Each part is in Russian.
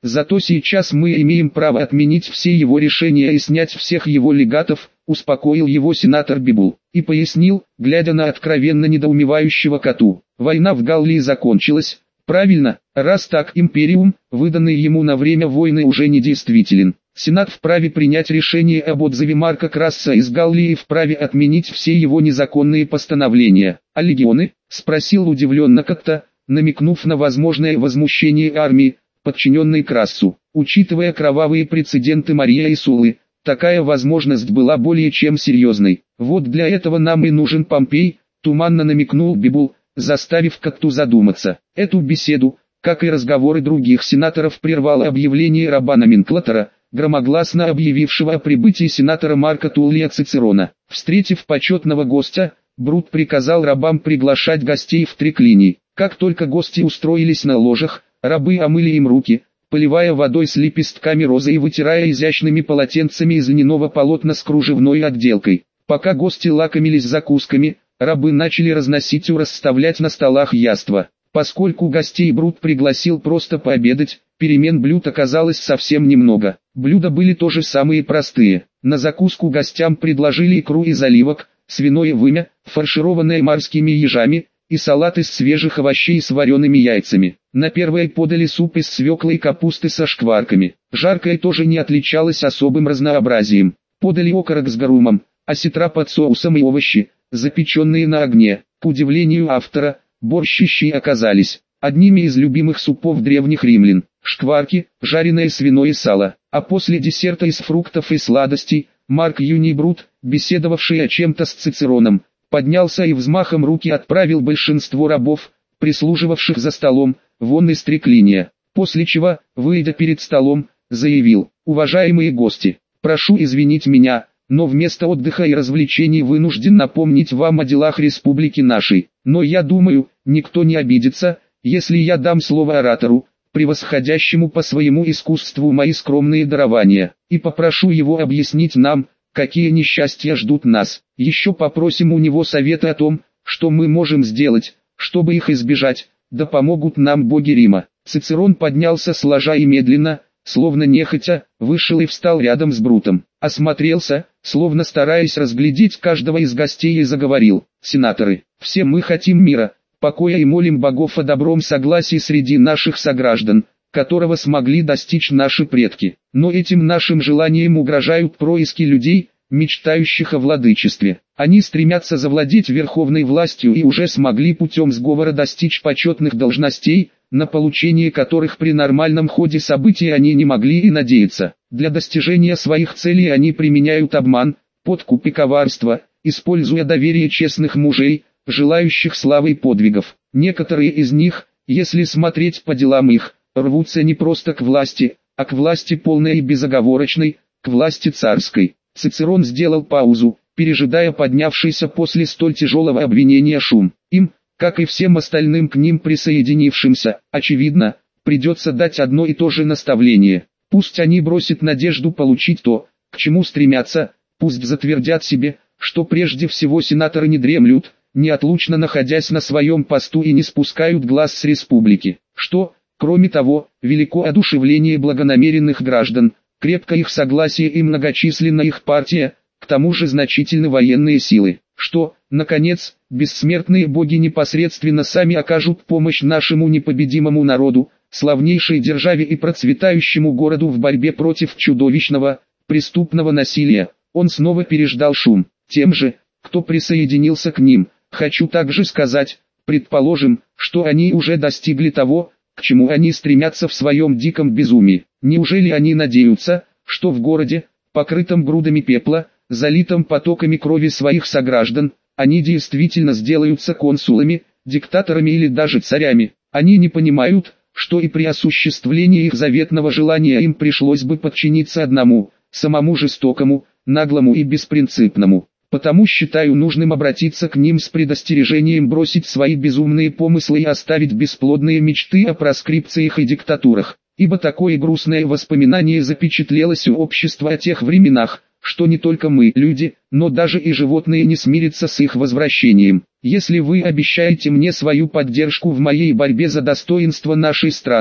Зато сейчас мы имеем право отменить все его решения и снять всех его легатов, успокоил его сенатор Бибул, и пояснил, глядя на откровенно недоумевающего Коту. Война в Галлии закончилась. Правильно, раз так империум, выданный ему на время войны, уже недействителен. Сенат вправе принять решение об отзыве Марка Красса из Галлии и вправе отменить все его незаконные постановления. А легионы? Спросил удивленно Котта, намекнув на возможное возмущение армии, подчиненной Крассу. Учитывая кровавые прецеденты Мария и Суллы, такая возможность была более чем серьезной. Вот для этого нам и нужен Помпей, туманно намекнул Бибул, заставив Котту задуматься. Эту беседу, как и разговоры других сенаторов, прервало объявление раба-номенклатора, громогласно объявившего о прибытии сенатора Марка Туллия Цицерона. Встретив почетного гостя, Брут приказал рабам приглашать гостей в триклиний. Как только гости устроились на ложах, рабы омыли им руки, поливая водой с лепестками розы и вытирая изящными полотенцами из льняного полотна с кружевной отделкой. Пока гости лакомились закусками, рабы начали разносить и расставлять на столах яства. Поскольку гостей Брут пригласил просто пообедать, перемен блюд оказалось совсем немного. Блюда были тоже самые простые. На закуску гостям предложили икру из оливок, свиное вымя, фаршированное морскими ежами, и салат из свежих овощей с вареными яйцами. На первое подали суп из свеклы и капусты со шкварками. Жаркое тоже не отличалось особым разнообразием. Подали окорок с гарумом, осетра под соусом и овощи, запеченные на огне. К удивлению автора, борщищи оказались одними из любимых супов древних римлян. Шкварки, жареное свиное сало. А после десерта из фруктов и сладостей, Марк Юний Брут, беседовавший о чем-то с Цицероном, поднялся и взмахом руки отправил большинство рабов, прислуживавших за столом, вон из триклиния. После чего, выйдя перед столом, заявил: «Уважаемые гости, прошу извинить меня, но вместо отдыха и развлечений вынужден напомнить вам о делах республики нашей. Но я думаю, никто не обидится, если я дам слово оратору, превосходящему по своему искусству мои скромные дарования, и попрошу его объяснить нам, какие несчастья ждут нас. Еще попросим у него совета о том, что мы можем сделать, чтобы их избежать, да помогут нам боги Рима». Цицерон поднялся с ложа и медленно, словно нехотя, вышел и встал рядом с Брутом. Осмотрелся, словно стараясь разглядеть каждого из гостей, и заговорил: «Сенаторы, все мы хотим мира, покоя и молим богов о добром согласии среди наших сограждан, которого смогли достичь наши предки. Но этим нашим желаниям угрожают происки людей, мечтающих о владычестве. Они стремятся завладеть верховной властью и уже смогли путем сговора достичь почетных должностей, на получение которых при нормальном ходе событий они не могли и надеяться. Для достижения своих целей они применяют обман, подкуп и коварство, используя доверие честных мужей, желающих славы и подвигов. Некоторые из них, если смотреть по делам их, рвутся не просто к власти, а к власти полной и безоговорочной, к власти царской». Цицерон сделал паузу, пережидая поднявшийся после столь тяжелого обвинения шум. Им, как и всем остальным к ним присоединившимся, очевидно, придется дать одно и то же наставление. Пусть они бросят надежду получить то, к чему стремятся, пусть затвердят себе, что прежде всего сенаторы не дремлют, неотлучно находясь на своем посту, и не спускают глаз с республики. Что, кроме того, велико одушевление благонамеренных граждан, крепко их согласие и многочисленна их партия, к тому же значительны военные силы. Что, наконец, бессмертные боги непосредственно сами окажут помощь нашему непобедимому народу, славнейшей державе и процветающему городу в борьбе против чудовищного, преступного насилия. Он снова переждал шум. Тем же, кто присоединился к ним, хочу также сказать, предположим, что они уже достигли того, к чему они стремятся в своем диком безумии. Неужели они надеются, что в городе, покрытом грудами пепла, залитом потоками крови своих сограждан, они действительно сделаются консулами, диктаторами или даже царями? Они не понимают, что и при осуществлении их заветного желания им пришлось бы подчиниться одному, самому жестокому, наглому и беспринципному. Потому считаю нужным обратиться к ним с предостережением бросить свои безумные помыслы и оставить бесплодные мечты о проскрипциях и диктатурах, ибо такое грустное воспоминание запечатлелось у общества о тех временах, что не только мы, люди, но даже и животные не смирятся с их возвращением. Если вы обещаете мне свою поддержку в моей борьбе за достоинство нашей страны,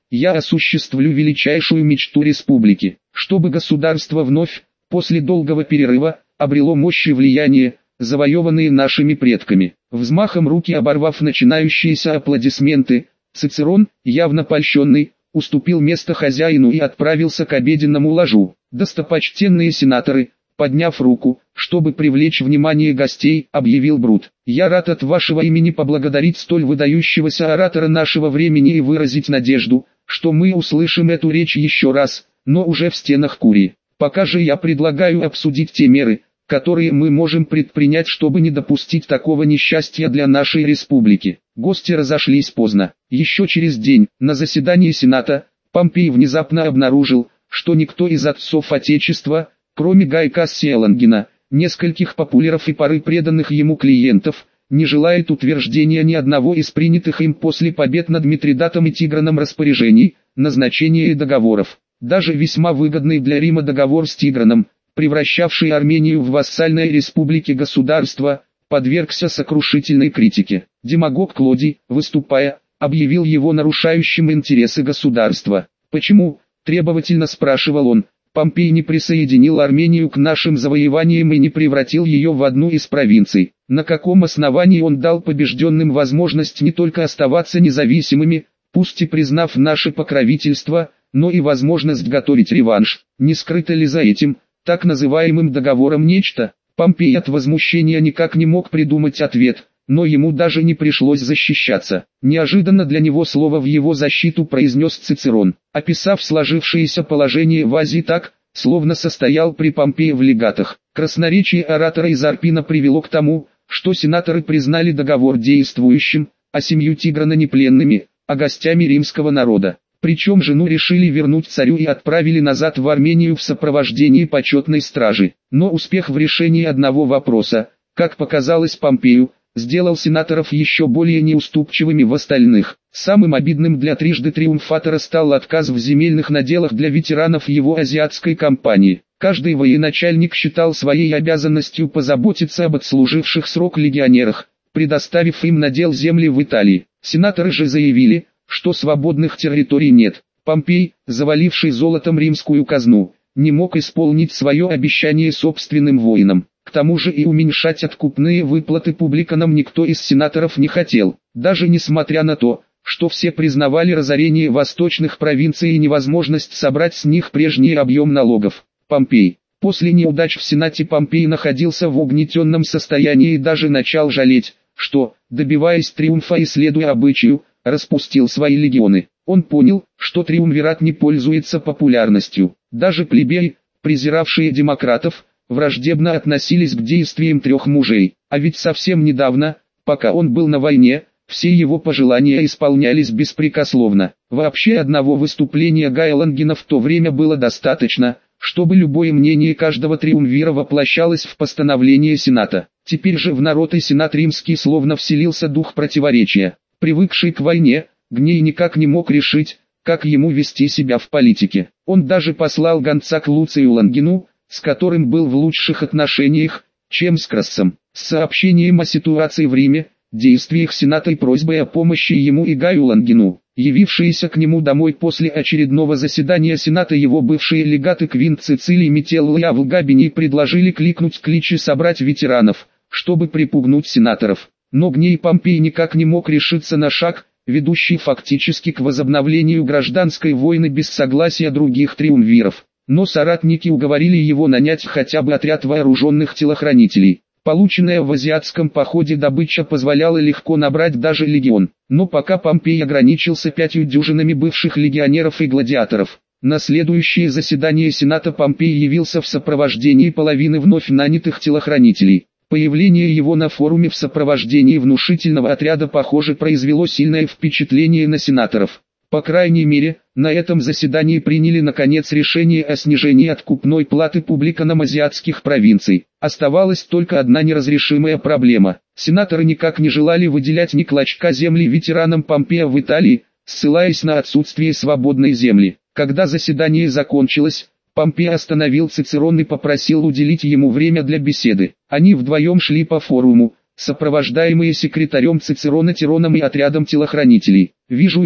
я осуществлю величайшую мечту республики, чтобы государство вновь, после долгого перерыва, обрело мощь и влияние, завоеванные нашими предками. Взмахом руки оборвав начинающиеся аплодисменты, Цицерон, явно польщенный, уступил место хозяину и отправился к обеденному ложу. Достопочтенные сенаторы, подняв руку, чтобы привлечь внимание гостей, объявил Брут: «Я рад от вашего имени поблагодарить столь выдающегося оратора нашего времени и выразить надежду, что мы услышим эту речь еще раз, но уже в стенах Курии. Пока же я предлагаю обсудить те меры, которые мы можем предпринять, чтобы не допустить такого несчастья для нашей республики». Гости разошлись поздно. Еще через день, на заседании Сената, Помпей внезапно обнаружил, что никто из отцов Отечества, кроме Гая Кассия Лонгина, нескольких популяров и пары преданных ему клиентов, не желает утверждения ни одного из принятых им после побед над Митридатом и Тиграном распоряжений, назначения и договоров. Даже весьма выгодный для Рима договор с Тиграном, превращавший Армению в вассальное республике государство, подвергся сокрушительной критике. Демагог Клодий, выступая, объявил его нарушающим интересы государства. «Почему?» – требовательно спрашивал он. «Помпей не присоединил Армению к нашим завоеваниям и не превратил ее в одну из провинций. На каком основании он дал побежденным возможность не только оставаться независимыми, пусть и признав наше покровительство, но и возможность готовить реванш? Не скрыто ли за этим, так называемым договором, нечто?» Помпей от возмущения никак не мог придумать ответ, но ему даже не пришлось защищаться. Неожиданно для него слово в его защиту произнес Цицерон, описав сложившееся положение в Азии так, словно состоял при Помпее в легатах. Красноречие оратора из Арпина привело к тому, что сенаторы признали договор действующим, а семью Тиграна не пленными, а гостями римского народа. Причем жену решили вернуть царю и отправили назад в Армению в сопровождении почетной стражи. Но успех в решении одного вопроса, как показалось Помпею, сделал сенаторов еще более неуступчивыми в остальных. Самым обидным для трижды триумфатора стал отказ в земельных наделах для ветеранов его азиатской кампании. Каждый военачальник считал своей обязанностью позаботиться об отслуживших срок легионерах, предоставив им надел земли в Италии. Сенаторы же заявили, что свободных территорий нет. Помпей, заваливший золотом римскую казну, не мог исполнить свое обещание собственным воинам. К тому же и уменьшать откупные выплаты публиканам никто из сенаторов не хотел, даже несмотря на то, что все признавали разорение восточных провинций и невозможность собрать с них прежний объем налогов. Помпей. После неудач в Сенате Помпей находился в угнетенном состоянии и даже начал жалеть, что, добиваясь триумфа и следуя обычаю, распустил свои легионы. Он понял, что триумвират не пользуется популярностью. Даже плебеи, презиравшие демократов, враждебно относились к действиям трех мужей. А ведь совсем недавно, пока он был на войне, все его пожелания исполнялись беспрекословно. Вообще одного выступления Гая Лонгина в то время было достаточно, чтобы любое мнение каждого триумвира воплощалось в постановление Сената. Теперь же в народ и Сенат римский словно вселился дух противоречия. Привыкший к войне, Гней никак не мог решить, как ему вести себя в политике. Он даже послал гонца к Луцию Лонгину, с которым был в лучших отношениях, чем с Крассом, с сообщением о ситуации в Риме, действиях Сената и просьбой о помощи ему и Гаю Лонгину. Явившиеся к нему домой после очередного заседания Сената его бывшие легаты Квинт Цицилий Метелла и Авл Габиний предложили кликнуть клич и собрать ветеранов, чтобы припугнуть сенаторов. Но Гней Помпей никак не мог решиться на шаг, ведущий фактически к возобновлению гражданской войны без согласия других триумвиров. Но соратники уговорили его нанять хотя бы отряд вооруженных телохранителей. Полученная в азиатском походе добыча позволяла легко набрать даже легион. Но пока Помпей ограничился 5 дюжинами бывших легионеров и гладиаторов. На следующее заседание Сената Помпей явился в сопровождении половины вновь нанятых телохранителей. Появление его на форуме в сопровождении внушительного отряда, похоже, произвело сильное впечатление на сенаторов. По крайней мере, на этом заседании приняли наконец решение о снижении откупной платы публиканам азиатских провинций. Оставалась только одна неразрешимая проблема. Сенаторы никак не желали выделять ни клочка земли ветеранам Помпея в Италии, ссылаясь на отсутствие свободной земли. Когда заседание закончилось, Помпей остановил Цицерона и попросил уделить ему время для беседы. Они вдвоем шли по форуму, сопровождаемые секретарем Цицерона Тироном и отрядом телохранителей. «Вижу я,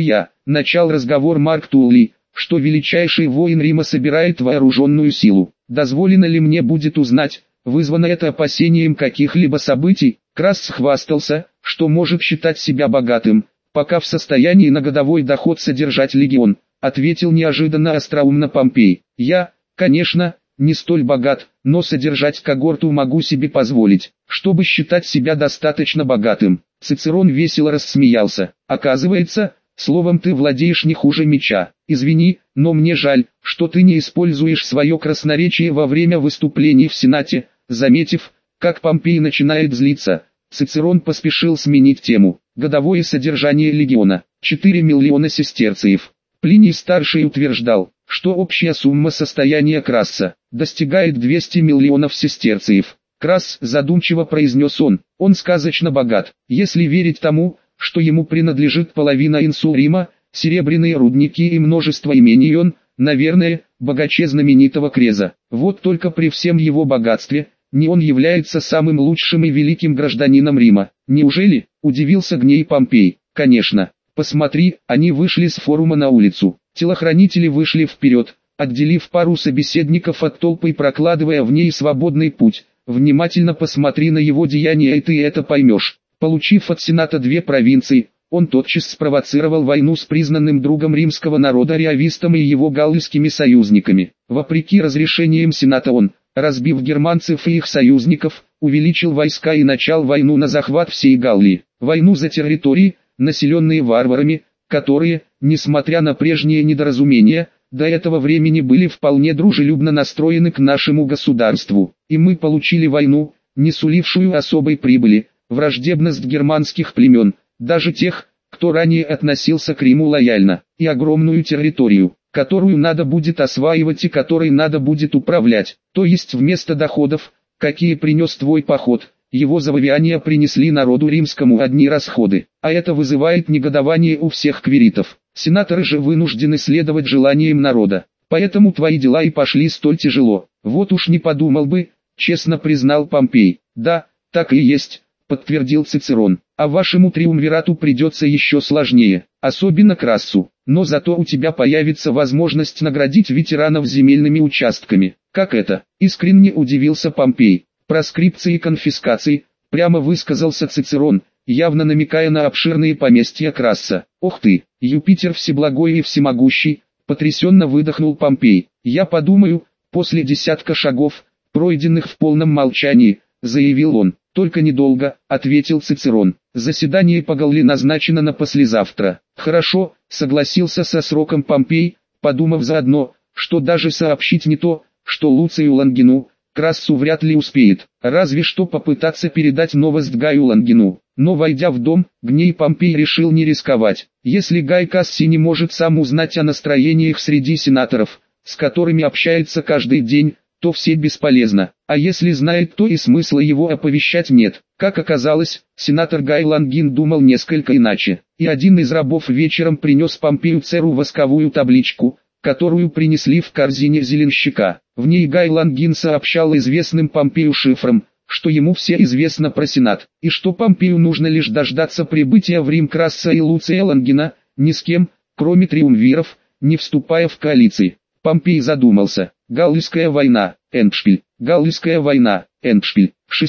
начал разговор Марк Тулли, что величайший воин Рима собирает вооруженную силу. Дозволено ли мне будет узнать, вызвано это опасением каких-либо событий? Красс хвастался, что может считать себя богатым, пока в состоянии на годовой доход содержать легион, ответил неожиданно остроумно Помпей. Я, конечно, не столь богат, но содержать когорту могу себе позволить, чтобы считать себя достаточно богатым. Цицерон весело рассмеялся. Оказывается, словом ты владеешь не хуже меча. Извини, но мне жаль, что ты не используешь свое красноречие во время выступлений в Сенате. Заметив, как Помпей начинает злиться, Цицерон поспешил сменить тему. Годовое содержание легиона – 4 миллиона сестерциев. Плиний-старший утверждал, что общая сумма состояния Красса достигает 200 миллионов сестерциев. Красс, задумчиво произнес он сказочно богат, если верить тому, что ему принадлежит половина инсул Рима, серебряные рудники и множество имений, он, наверное, богаче знаменитого Креза. Вот только при всем его богатстве, не он является самым лучшим и великим гражданином Рима. Неужели? Удивился Гней Помпей. Конечно. Посмотри, они вышли с форума на улицу. Телохранители вышли вперед, отделив пару собеседников от толпы и прокладывая в ней свободный путь. Внимательно посмотри на его деяния, и ты это поймешь. Получив от Сената 2 провинции, он тотчас спровоцировал войну с признанным другом римского народа Ариавистом и его галлийскими союзниками. Вопреки разрешениям Сената он, разбив германцев и их союзников, увеличил войска и начал войну на захват всей Галлии. Войну за территории, населенные варварами, которые, несмотря на прежние недоразумения, до этого времени были вполне дружелюбно настроены к нашему государству. И мы получили войну, не сулившую особой прибыли, враждебность германских племен, даже тех, кто ранее относился к Риму лояльно, и огромную территорию, которую надо будет осваивать и которой надо будет управлять. То есть вместо доходов, какие принес твой поход, его завоевания принесли народу римскому одни расходы, а это вызывает негодование у всех квиритов. Сенаторы же вынуждены следовать желаниям народа, поэтому твои дела и пошли столь тяжело. Вот уж не подумал бы, честно признал Помпей. Да, так и есть, подтвердил Цицерон, а вашему триумвирату придется еще сложнее, особенно Крассу, но зато у тебя появится возможность наградить ветеранов земельными участками. Как это? Искренне удивился Помпей. Проскрипции и конфискации, прямо высказался Цицерон, явно намекая на обширные поместья Красса. Ох ты, Юпитер всеблагой и всемогущий, потрясенно выдохнул Помпей. Я подумаю, после десятка шагов, пройденных в полном молчании, заявил он. Только недолго, ответил Цицерон. Заседание по Галлии назначено на послезавтра. Хорошо, согласился со сроком Помпей, подумав заодно, что даже сообщить не то, что Луцию Лонгину, Крассу вряд ли успеет, разве что попытаться передать новость Гаю Лонгину. Но войдя в дом, Гней Помпей решил не рисковать. Если Гай Кассий не может сам узнать о настроениях среди сенаторов, с которыми общается каждый день, то все бесполезно. А если знает, то и смысла его оповещать нет. Как оказалось, сенатор Гай Лонгин думал несколько иначе. И один из рабов вечером принес Помпею Церу восковую табличку, которую принесли в корзине зеленщика. В ней Гай Лонгин сообщал известным Помпею шифром, что ему все известно про Сенат, и что Помпею нужно лишь дождаться прибытия в Рим Красса и Луция Лонгина, ни с кем, кроме триумвиров, не вступая в коалиции. Помпей задумался. Галлийская война, Эндшпиль. Галлийская война, Эндшпиль.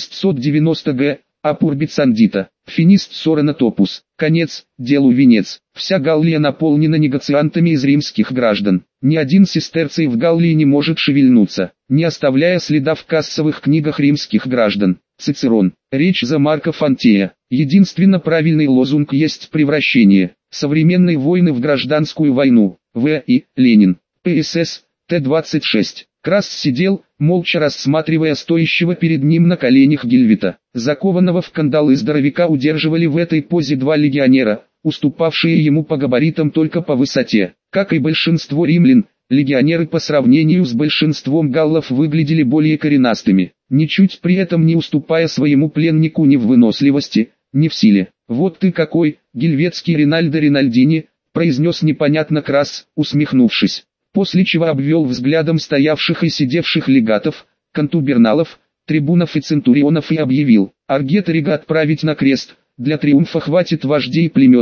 690 г. Апурбицандита. Финист Соронотопус. Конец, делу венец. Вся Галлия наполнена негациантами из римских граждан. Ни один сестерций в Галлии не может шевельнуться, не оставляя следа в кассовых книгах римских граждан. Цицерон. Речь за Марка Фантея. Единственно правильный лозунг есть превращение современной войны в гражданскую войну. В. И. Ленин. ПСС. Т-26. Красс сидел, молча рассматривая стоящего перед ним на коленях Гильвита. Закованного в кандалы здоровяка удерживали в этой позе 2 легионера, уступавшие ему по габаритам только по высоте. Как и большинство римлян, легионеры по сравнению с большинством галлов выглядели более коренастыми, ничуть при этом не уступая своему пленнику ни в выносливости, ни в силе. «Вот ты какой, гильветский Ринальдо Ринальдини», произнес непонятно Красс, усмехнувшись. После чего обвел взглядом стоявших и сидевших легатов, контуберналов, трибунов и центурионов и объявил: «Аргетарига отправить на крест, для триумфа хватит вождей племен,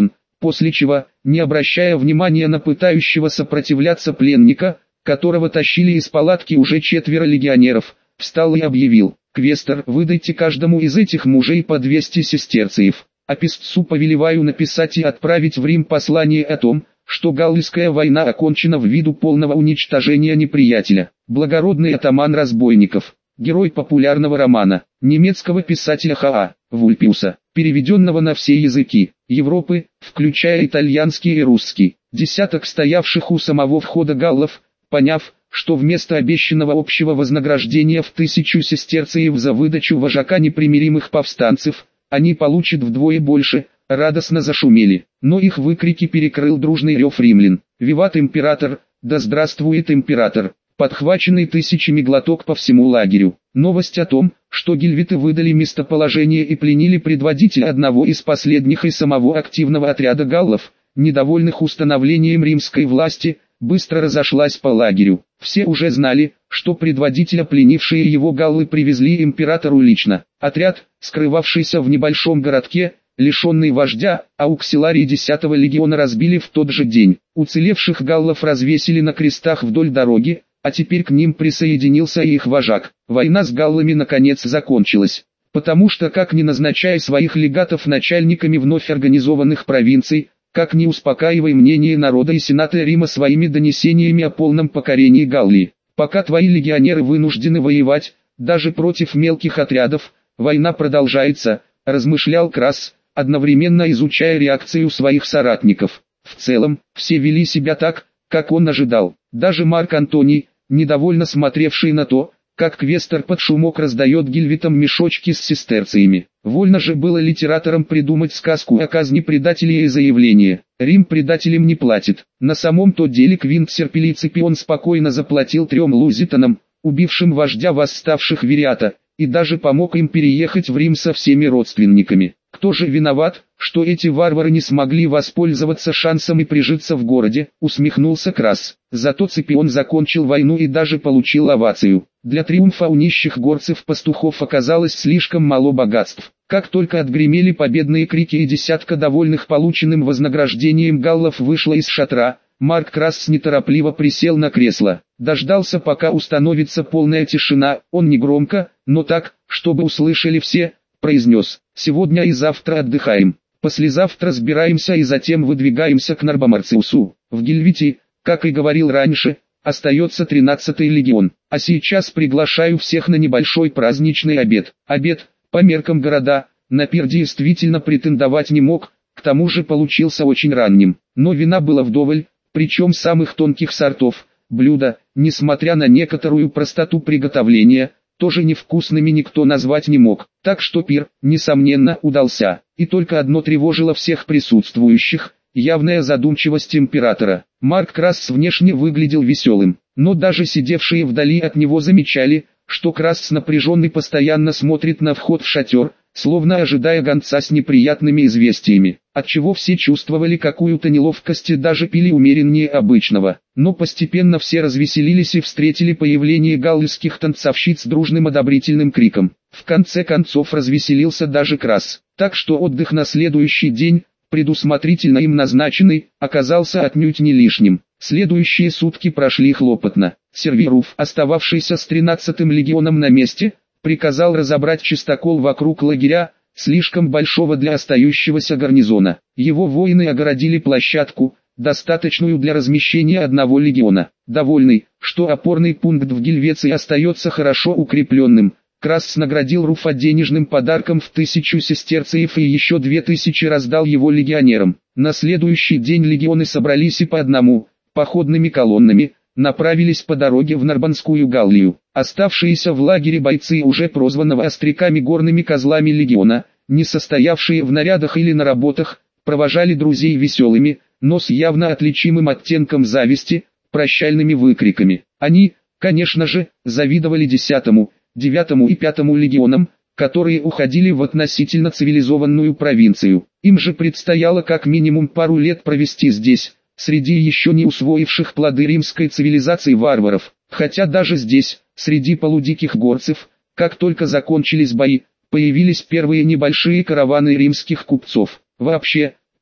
после чего, не обращая внимания на пытающего сопротивляться пленника, которого тащили из палатки уже 4 легионеров, встал и объявил: «Квестор, выдайте каждому из этих мужей по 200 сестерциев, а писцу повелеваю написать и отправить в Рим послание о том, что Галлийская война окончена ввиду полного уничтожения неприятеля». Благородный атаман разбойников, герой популярного романа, немецкого писателя Х.А. Вульпиуса, переведенного на все языки Европы, включая итальянский и русский. Десяток стоявших у самого входа галлов, поняв, что вместо обещанного общего вознаграждения в 1000 сестерциев за выдачу вожака непримиримых повстанцев, они получат вдвое больше, радостно зашумели. Но их выкрики перекрыл дружный рев римлян: «Виват император! Да здравствует император!», подхваченный тысячами глоток по всему лагерю. Новость о том, что гельвиты выдали местоположение и пленили предводителя одного из последних и самого активного отряда галлов, недовольных установлением римской власти, быстро разошлась по лагерю. Все уже знали, что предводителя пленившие его галлы привезли императору лично. Отряд, скрывавшийся в небольшом городке, лишенный вождя, ауксиларии 10-го легиона разбили в тот же день. Уцелевших галлов развесили на крестах вдоль дороги, а теперь к ним присоединился и их вожак. Война с галлами наконец закончилась, потому что, как ни назначая своих легатов начальниками вновь организованных провинций, как ни успокаивай мнение народа и сената Рима своими донесениями о полном покорении Галлии, пока твои легионеры вынуждены воевать, даже против мелких отрядов, война продолжается, размышлял Красс, одновременно изучая реакцию своих соратников. В целом, все вели себя так, как он ожидал. Даже Марк Антоний, недовольно смотревший на то, как квестор под шумок раздает гельвитам мешочки с сестерциями. Вольно же было литераторам придумать сказку о казни предателей и заявление: «Рим предателям не платит». На самом-то деле Квинт Серпилий Ципион спокойно заплатил 3 лузитанам, убившим вождя восставших Вириата, и даже помог им переехать в Рим со всеми родственниками. Кто же виноват, что эти варвары не смогли воспользоваться шансом и прижиться в городе, усмехнулся Красс. Зато Ципион закончил войну и даже получил овацию. Для триумфа у нищих горцев-пастухов оказалось слишком мало богатств. Как только отгремели победные крики и десятка довольных полученным вознаграждением галлов вышла из шатра, Марк Красс неторопливо присел на кресло. Дождался, пока установится полная тишина. Он негромко, но так, чтобы услышали все, произнес: «Сегодня и завтра отдыхаем. Послезавтра сбираемся и затем выдвигаемся к Нарбомарциусу. В Гельвите, как и говорил раньше, остается 13-й легион. А сейчас приглашаю всех на небольшой праздничный обед». Обед, по меркам города, на пир действительно претендовать не мог, к тому же получился очень ранним. Но вина было вдоволь, причем самых тонких сортов. Блюда, несмотря на некоторую простоту приготовления, тоже невкусными никто назвать не мог. Так что пир, несомненно, удался. И только одно тревожило всех присутствующих: явная задумчивость императора. Марк Красс внешне выглядел веселым, но даже сидевшие вдали от него замечали, что Красс напряженный постоянно смотрит на вход в шатер, словно ожидая гонца с неприятными известиями, отчего все чувствовали какую-то неловкость и даже пили умереннее обычного. Но постепенно все развеселились и встретили появление галлийских танцовщиц дружным одобрительным криком. В конце концов развеселился даже Красс, так что отдых на следующий день, предусмотрительно им назначенный, оказался отнюдь не лишним. Следующие сутки прошли хлопотно. Сервируф, остававшийся с 13-м легионом на месте, приказал разобрать чистокол вокруг лагеря, слишком большого для остающегося гарнизона. Его воины огородили площадку, достаточную для размещения одного легиона. Довольный, что опорный пункт в Гельвеции остается хорошо укрепленным, Красс наградил Руфа денежным подарком в 1000 сестерциев и еще 2000 раздал его легионерам. На следующий день легионы собрались и по одному, походными колоннами, направились по дороге в Нарбонскую Галлию. Оставшиеся в лагере бойцы уже прозванного остряками горными козлами легиона, не состоявшие в нарядах или на работах, провожали друзей веселыми, но с явно отличимым оттенком зависти, прощальными выкриками. Они, конечно же, завидовали 10-му, 9-му и 5-му легионам, которые уходили в относительно цивилизованную провинцию. Им же предстояло как минимум пару лет провести здесь, среди еще не усвоивших плоды римской цивилизации варваров. Хотя даже здесь, среди полудиких горцев, как только закончились бои, появились первые небольшие караваны римских купцов. Вообще,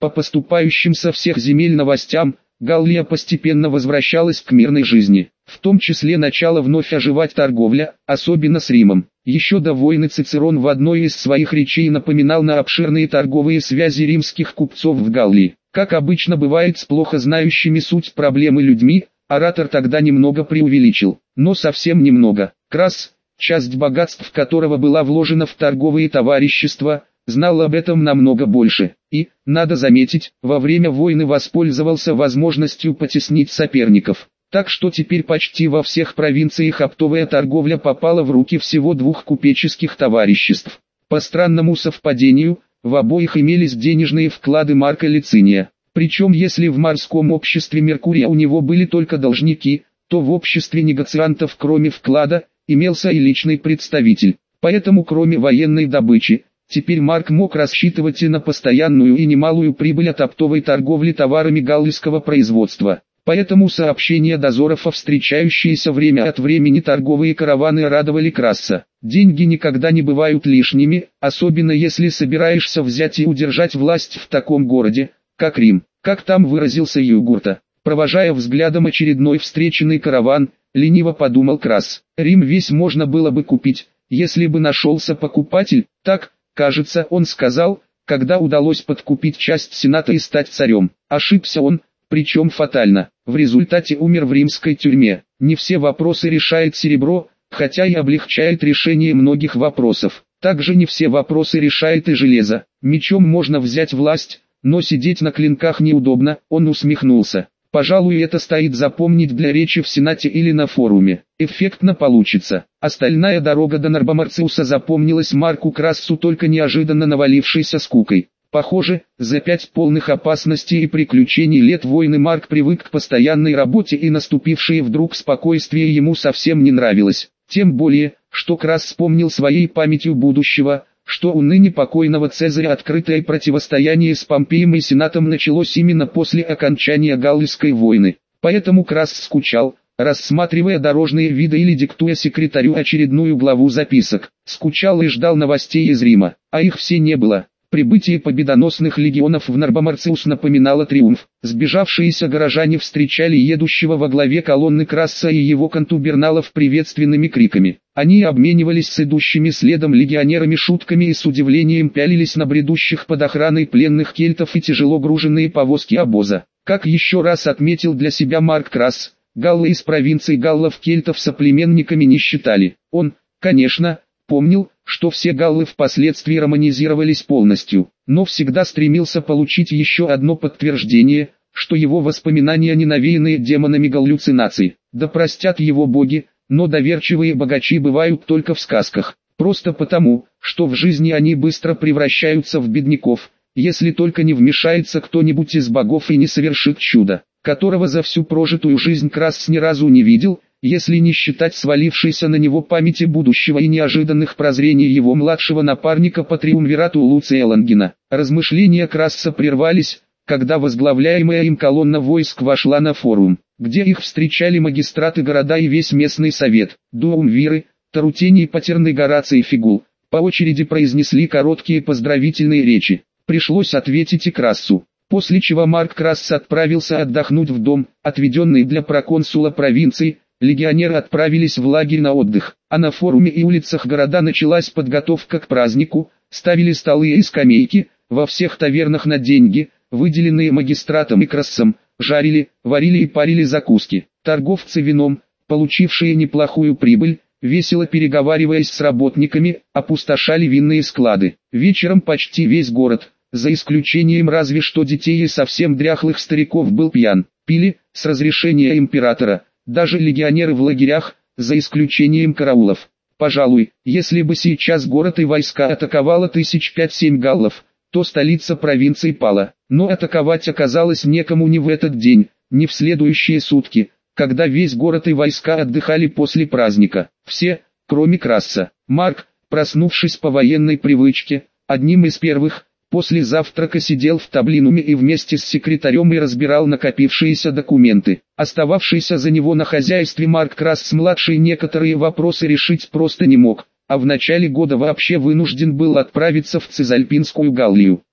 По поступающим со всех земель новостям, Галлия постепенно возвращалась к мирной жизни. В том числе начала вновь оживать торговля, особенно с Римом. Еще до войны Цицерон в одной из своих речей напоминал на обширные торговые связи римских купцов в Галлии. Как обычно бывает с плохо знающими суть проблемы людьми, оратор тогда немного преувеличил, но совсем немного. Красс, часть богатств которого была вложена в торговые товарищества, знал об этом намного больше, и, надо заметить, во время войны воспользовался возможностью потеснить соперников. Так что теперь почти во всех провинциях оптовая торговля попала в руки всего двух купеческих товариществ. По странному совпадению, в обоих имелись денежные вклады Марка Лициния. Причем если в морском обществе Меркурия у него были только должники, то в обществе негациантов кроме вклада, имелся и личный представитель. Поэтому кроме военной добычи, теперь Марк мог рассчитывать и на постоянную и немалую прибыль от оптовой торговли товарами галлийского производства. Поэтому сообщения дозоров о встречающиеся время от времени торговые караваны радовали Красса. Деньги никогда не бывают лишними, особенно если собираешься взять и удержать власть в таком городе, как Рим. Как там выразился Югурта. Провожая взглядом очередной встреченный караван, лениво подумал Красс. Рим весь можно было бы купить, если бы нашелся покупатель. Так, кажется, он сказал, когда удалось подкупить часть сената и стать царем. Ошибся он, причем фатально. В результате умер в римской тюрьме. Не все вопросы решает серебро, хотя и облегчает решение многих вопросов. Также не все вопросы решает и железо. Мечом можно взять власть, но сидеть на клинках неудобно, он усмехнулся. Пожалуй, это стоит запомнить для речи в Сенате или на форуме. Эффектно получится. Остальная дорога до Нарбомарциуса запомнилась Марку Крассу только неожиданно навалившейся скукой. Похоже, за 5 полных опасностей и приключений лет войны Марк привык к постоянной работе, и наступившее вдруг спокойствие ему совсем не нравилось. Тем более, что Красс вспомнил своей памятью будущего, что у ныне покойного Цезаря открытое противостояние с Помпеем и Сенатом началось именно после окончания Галлийской войны. Поэтому Красс скучал, рассматривая дорожные виды или диктуя секретарю очередную главу записок. Скучал и ждал новостей из Рима, а их все не было. Прибытие победоносных легионов в Нарбомарциус напоминало триумф. Сбежавшиеся горожане встречали едущего во главе колонны Красса и его контуберналов приветственными криками. Они обменивались с идущими следом легионерами шутками и с удивлением пялились на бредущих под охраной пленных кельтов и тяжело груженные повозки обоза. Как еще раз отметил для себя Марк Красс, галлы из провинций галлов кельтов соплеменниками не считали. Он, конечно, помнил, что все галлы впоследствии романизировались полностью, но всегда стремился получить еще одно подтверждение, что его воспоминания не навеяны демонами галлюцинаций. Да простят его боги, но доверчивые богачи бывают только в сказках, просто потому, что в жизни они быстро превращаются в бедняков, если только не вмешается кто-нибудь из богов и не совершит чудо, которого за всю прожитую жизнь Красс ни разу не видел, если не считать свалившейся на него памяти будущего и неожиданных прозрений его младшего напарника по триумвирату Луция Лангина. Размышления Красса прервались, когда возглавляемая им колонна войск вошла на форум, где их встречали магистраты города и весь местный совет. Дуумвиры, Тарутений, Патерный, Гораций и Фигул по очереди произнесли короткие поздравительные речи. Пришлось ответить и Крассу. После чего Марк Красс отправился отдохнуть в дом, отведенный для проконсула провинции. Легионеры отправились в лагерь на отдых, а на форуме и улицах города началась подготовка к празднику, ставили столы и скамейки, во всех тавернах на деньги, выделенные магистратом и Крассом, жарили, варили и парили закуски. Торговцы вином, получившие неплохую прибыль, весело переговариваясь с работниками, опустошали винные склады. Вечером почти весь город, за исключением разве что детей и совсем дряхлых стариков, был пьян. Пили, с разрешения императора, даже легионеры в лагерях, за исключением караулов. Пожалуй, если бы сейчас город и войска атаковало 5-7 галлов, то столица провинции пала. Но атаковать оказалось некому ни в этот день, ни в следующие сутки, когда весь город и войска отдыхали после праздника. Все, кроме Красса. Марк, проснувшись по военной привычке, одним из первых, после завтрака сидел в таблинуме и вместе с секретарем и разбирал накопившиеся документы. Остававшийся за него на хозяйстве Марк Красс-младший некоторые вопросы решить просто не мог, а в начале года вообще вынужден был отправиться в Цезальпинскую Галлию.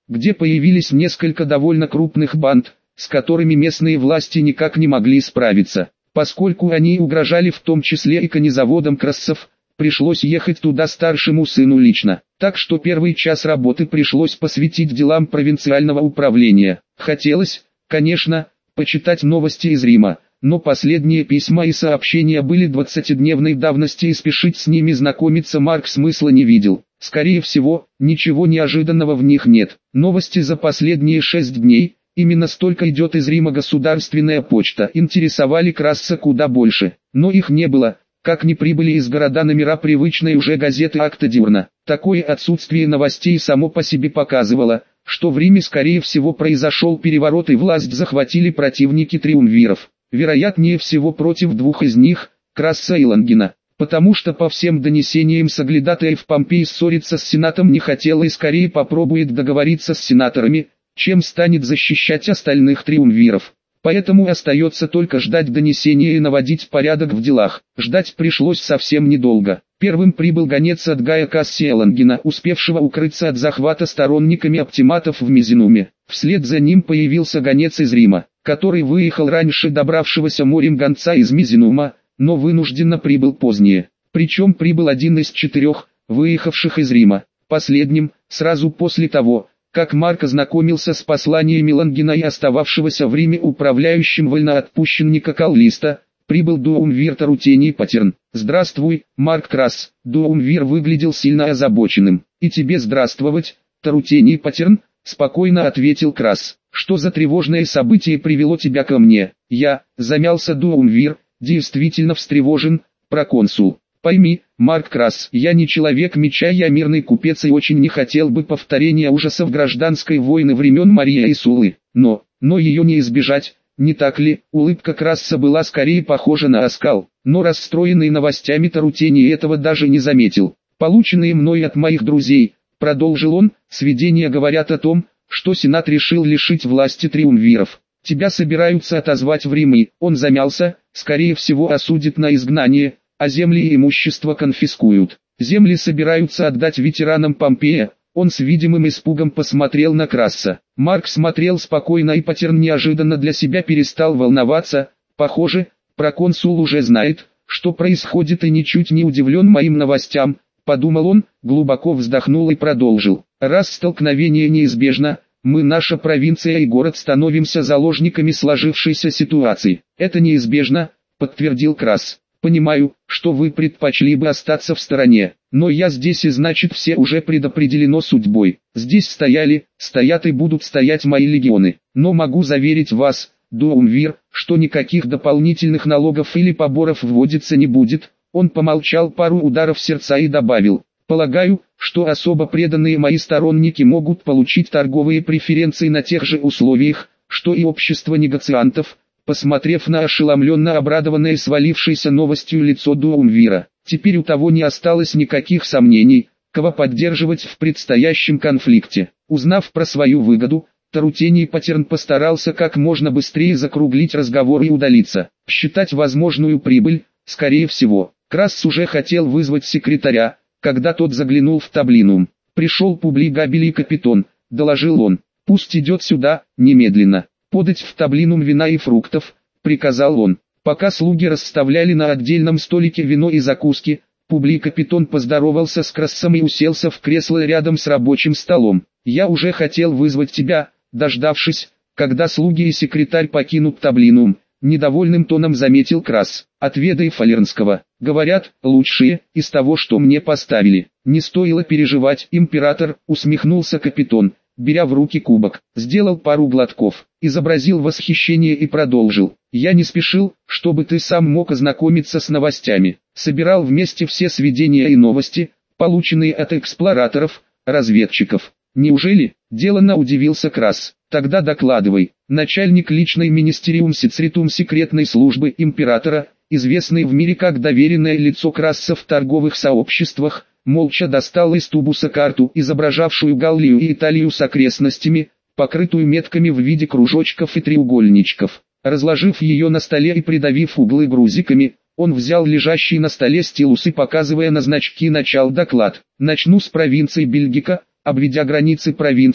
где появились несколько довольно крупных банд, с которыми местные власти никак не могли справиться. Поскольку они угрожали в том числе и конезаводам Крассов, пришлось ехать туда старшему сыну лично. Так что первый час работы пришлось посвятить делам провинциального управления. Хотелось, конечно, почитать новости из Рима, но последние письма и сообщения были 20-дневной давности и спешить с ними знакомиться Марк смысла не видел. Скорее всего, ничего неожиданного в них нет. Новости за последние 6 дней, именно столько идет из Рима государственная почта, интересовали Красса куда больше. Но их не было, как не прибыли из города номера привычной уже газеты «Акта Диурна». Такое отсутствие новостей само по себе показывало, что в Риме скорее всего произошел переворот и власть захватили противники триумвиров. Вероятнее всего против двух из них, Красса и Лонгина, потому что по всем донесениям соглядатаев Помпей ссориться с Сенатом не хотел и скорее попробует договориться с сенаторами, чем станет защищать остальных триумвиров. Поэтому остается только ждать донесения и наводить порядок в делах. Ждать пришлось совсем недолго. Первым прибыл гонец от Гая Кассия Лонгина, успевшего укрыться от захвата сторонниками оптиматов в Мизенуме. Вслед за ним появился гонец из Рима, который выехал раньше добравшегося морем гонца из Мизенума, но вынужденно прибыл позднее. Причем прибыл один из 4, выехавших из Рима. Последним, сразу после того, как Марк ознакомился с посланиями Лонгина и остававшегося в Риме управляющим вольноотпущенника Каллиста, прибыл дуумвир Тарутений Патерн. «Здравствуй, Марк Красс». Дуумвир выглядел сильно озабоченным. «И тебе здравствовать, Тарутений Патерн», — спокойно ответил Красс. «Что за тревожное событие привело тебя ко мне?» «Я», — замялся дуумвир, — «действительно встревожен, проконсул. Пойми, Марк Красс, я не человек меча, я мирный купец и очень не хотел бы повторения ужасов гражданской войны времен Мария и Суллы. Но ее не избежать, не так ли?» Улыбка Красса была скорее похожа на оскал, но расстроенный новостями Тарутений этого даже не заметил. «Полученные мной от моих друзей», — продолжил он, — «сведения говорят о том, что Сенат решил лишить власти триумвиров. Тебя собираются отозвать в Рим и...» Он замялся, «скорее всего осудят на изгнание, а земли и имущество конфискуют. Земли собираются отдать ветеранам Помпея». Он с видимым испугом посмотрел на Красса. Марк смотрел спокойно и Патерн неожиданно для себя перестал волноваться. Похоже, проконсул уже знает, что происходит и ничуть не удивлен моим новостям, подумал он, глубоко вздохнул и продолжил. «Раз столкновение неизбежно, мы, наша провинция и город, становимся заложниками сложившейся ситуации». «Это неизбежно», — подтвердил Красс. «Понимаю, что вы предпочли бы остаться в стороне, но я здесь и значит все уже предопределено судьбой. Здесь стоят и будут стоять мои легионы. Но могу заверить вас, дуумвир, что никаких дополнительных налогов или поборов вводиться не будет». Он помолчал пару ударов сердца и добавил: «Полагаю, что особо преданные мои сторонники могут получить торговые преференции на тех же условиях, что и общество негациантов». Посмотрев на ошеломленно обрадованное свалившейся новостью лицо дуумвира, теперь у того не осталось никаких сомнений, кого поддерживать в предстоящем конфликте. Узнав про свою выгоду, Тарутений Патерн постарался как можно быстрее закруглить разговор и удалиться. Считать возможную прибыль, скорее всего. Красс уже хотел вызвать секретаря, когда тот заглянул в таблинум. «Пришел Публий Габилий Капитон», — доложил он. «Пусть идет сюда, немедленно. Подать в таблинум вина и фруктов», — приказал он. Пока слуги расставляли на отдельном столике вино и закуски, Публий Капитон поздоровался с Крассом и уселся в кресло рядом с рабочим столом. «Я уже хотел вызвать тебя», дождавшись, когда слуги и секретарь покинут таблинум, недовольным тоном заметил Красс. «Отведай фалернского. Говорят, лучшие, из того, что мне поставили». «Не стоило переживать, император», усмехнулся Капитон, беря в руки кубок. Сделал пару глотков, изобразил восхищение и продолжил. «Я не спешил, чтобы ты сам мог ознакомиться с новостями. Собирал вместе все сведения и новости, полученные от эксплораторов, разведчиков». «Неужели?» – деланно удивился Красс. «Тогда докладывай». Начальник личной министериум сецритум секретной службы императора, известный в мире как доверенное лицо Красса в торговых сообществах, молча достал из тубуса карту, изображавшую Галлию и Италию с окрестностями, покрытую метками в виде кружочков и треугольничков. Разложив ее на столе и придавив углы грузиками, он взял лежащий на столе стилус и, показывая на значки, начал доклад. «Начну с провинции Бельгика». Обведя границы провинции,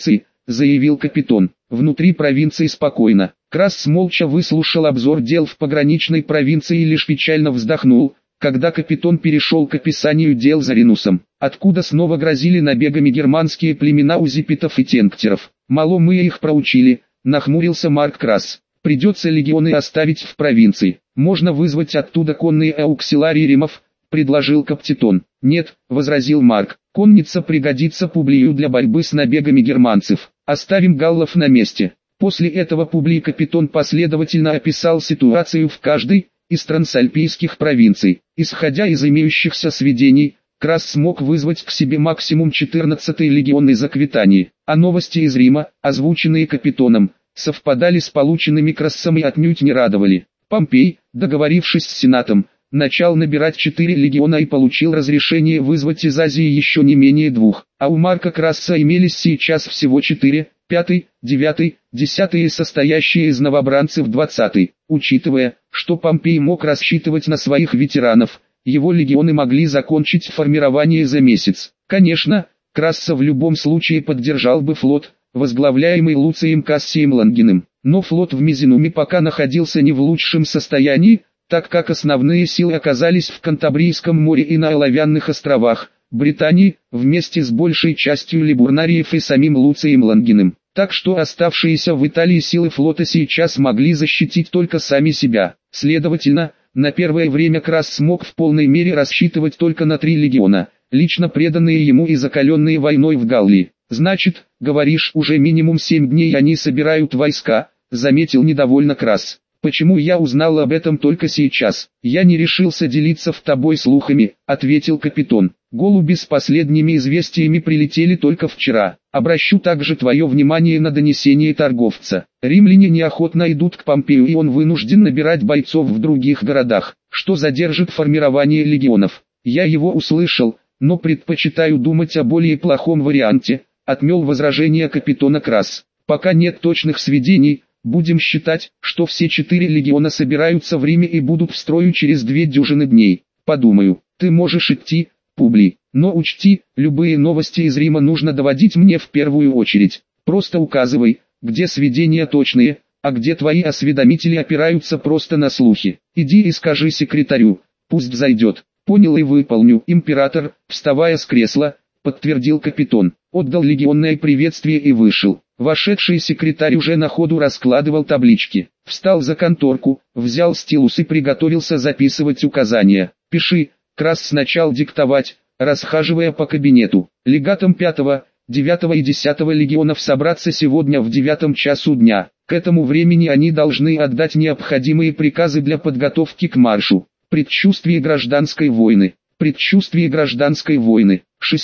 заявил Капитон. Внутри провинции спокойно. Красс молча выслушал обзор дел в пограничной провинции и лишь печально вздохнул, когда Капитон перешел к описанию дел за Ринусом, откуда снова грозили набегами германские племена узипетов и тенктеров. «Мало мы их проучили», — нахмурился Марк Красс. «Придется легионы оставить в провинции. Можно вызвать оттуда конные ауксиларии римов», — предложил Каптитон. «Нет», — возразил Марк, — «конница пригодится Публию для борьбы с набегами германцев. Оставим галлов на месте». После этого Публий Капитон последовательно описал ситуацию в каждой из трансальпийских провинций. Исходя из имеющихся сведений, Красс смог вызвать к себе максимум 14-й легион из Аквитании, а новости из Рима, озвученные Капитоном, совпадали с полученными Крассом и отнюдь не радовали. Помпей, договорившись с Сенатом, начал набирать 4 легиона и получил разрешение вызвать из Азии еще не менее 2, а у Марка Красса имелись сейчас всего 4, 5, 9, 10 состоящие из новобранцев 20. Учитывая, что Помпей мог рассчитывать на своих ветеранов, его легионы могли закончить формирование за месяц. Конечно, Красса в любом случае поддержал бы флот, возглавляемый Луцием Кассием Лонгиным, но флот в Мизенуме пока находился не в лучшем состоянии, так как основные силы оказались в Кантабрийском море и на Оловянных островах, Британии, вместе с большей частью либурнариев и самим Луцием Лонгиным. Так что оставшиеся в Италии силы флота сейчас могли защитить только сами себя. Следовательно, на первое время Красс смог в полной мере рассчитывать только на 3 легиона, лично преданные ему и закаленные войной в Галлии. «Значит, говоришь, уже минимум 7 дней они собирают войска», — заметил недовольно Красс. «Почему я узнал об этом только сейчас? Я не решился делиться с тобой слухами», — ответил Капитон. «Голуби с последними известиями прилетели только вчера. Обращу также твое внимание на донесение торговца. Римляне неохотно идут к Помпею, и он вынужден набирать бойцов в других городах, что задержит формирование легионов. Я его услышал, но предпочитаю думать о более плохом варианте», — отмел возражение Капитона Красс. «Пока нет точных сведений, будем считать, что все 4 легиона собираются в Риме и будут в строю через 2 дюжины дней. Подумаю, ты можешь идти, Публий, но учти, любые новости из Рима нужно доводить мне в первую очередь. Просто указывай, где сведения точные, а где твои осведомители опираются просто на слухи. Иди и скажи секретарю, пусть зайдет». «Понял и выполню». Император, вставая с кресла, подтвердил Капитон, отдал легионное приветствие и вышел. Вошедший секретарь уже на ходу раскладывал таблички. Встал за конторку, взял стилус и приготовился записывать указания. «Пиши», Красс начал диктовать, расхаживая по кабинету. «Легатам 5, 9 и 10 легионов собраться сегодня в 9 часу дня. К этому времени они должны отдать необходимые приказы для подготовки к маршу. Предчувствие гражданской войны. Предчувствие гражданской войны.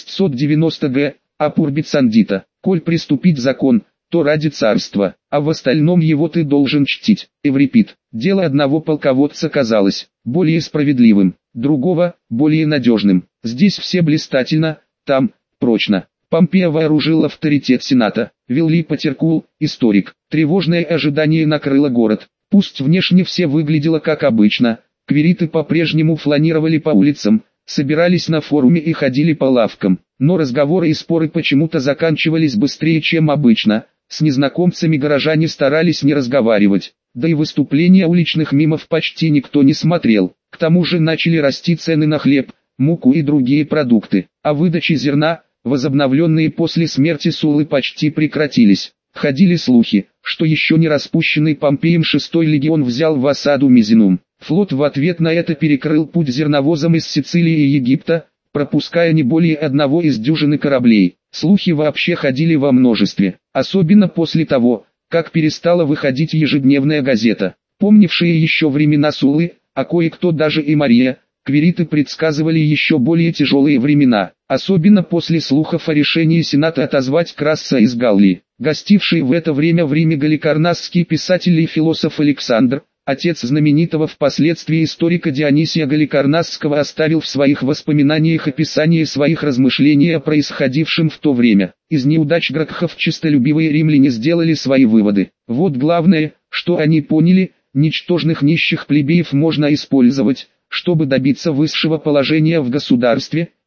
690 г. Апурбицандита. Коль приступить закон, то ради царства, а в остальном его ты должен чтить». Эврипид. Дело одного полководца казалось более справедливым, другого – более надежным. Здесь все блистательно, там – прочно. Помпея вооружил авторитет Сената. Вилли Патеркул, историк. Тревожное ожидание накрыло город. Пусть внешне все выглядело как обычно, квириты по-прежнему фланировали по улицам, собирались на форуме и ходили по лавкам, но разговоры и споры почему-то заканчивались быстрее, чем обычно. С незнакомцами горожане старались не разговаривать, да и выступления уличных мимов почти никто не смотрел. К тому же начали расти цены на хлеб, муку и другие продукты, а выдачи зерна, возобновленные после смерти Суллы, почти прекратились. Ходили слухи, что еще не распущенный Помпеем 6-й легион взял в осаду Мизенум. Флот в ответ на это перекрыл путь зерновозам из Сицилии и Египта, пропуская не более одного из дюжины кораблей. Слухи вообще ходили во множестве, особенно после того, как перестала выходить ежедневная газета. Помнившие еще времена Суллы, а кое-кто даже и Мария, квириты предсказывали еще более тяжелые времена, особенно после слухов о решении Сената отозвать Красса из Галлии. Гостивший в это время в Риме галикарнасский писатель и философ Александр, отец знаменитого впоследствии историка Дионисия Галикарнасского, оставил в своих воспоминаниях описание своих размышлений о происходившем в то время. Из неудач Гракхов честолюбивые римляне сделали свои выводы. Вот главное, что они поняли: ничтожных нищих плебеев можно использовать, чтобы добиться высшего положения в государстве,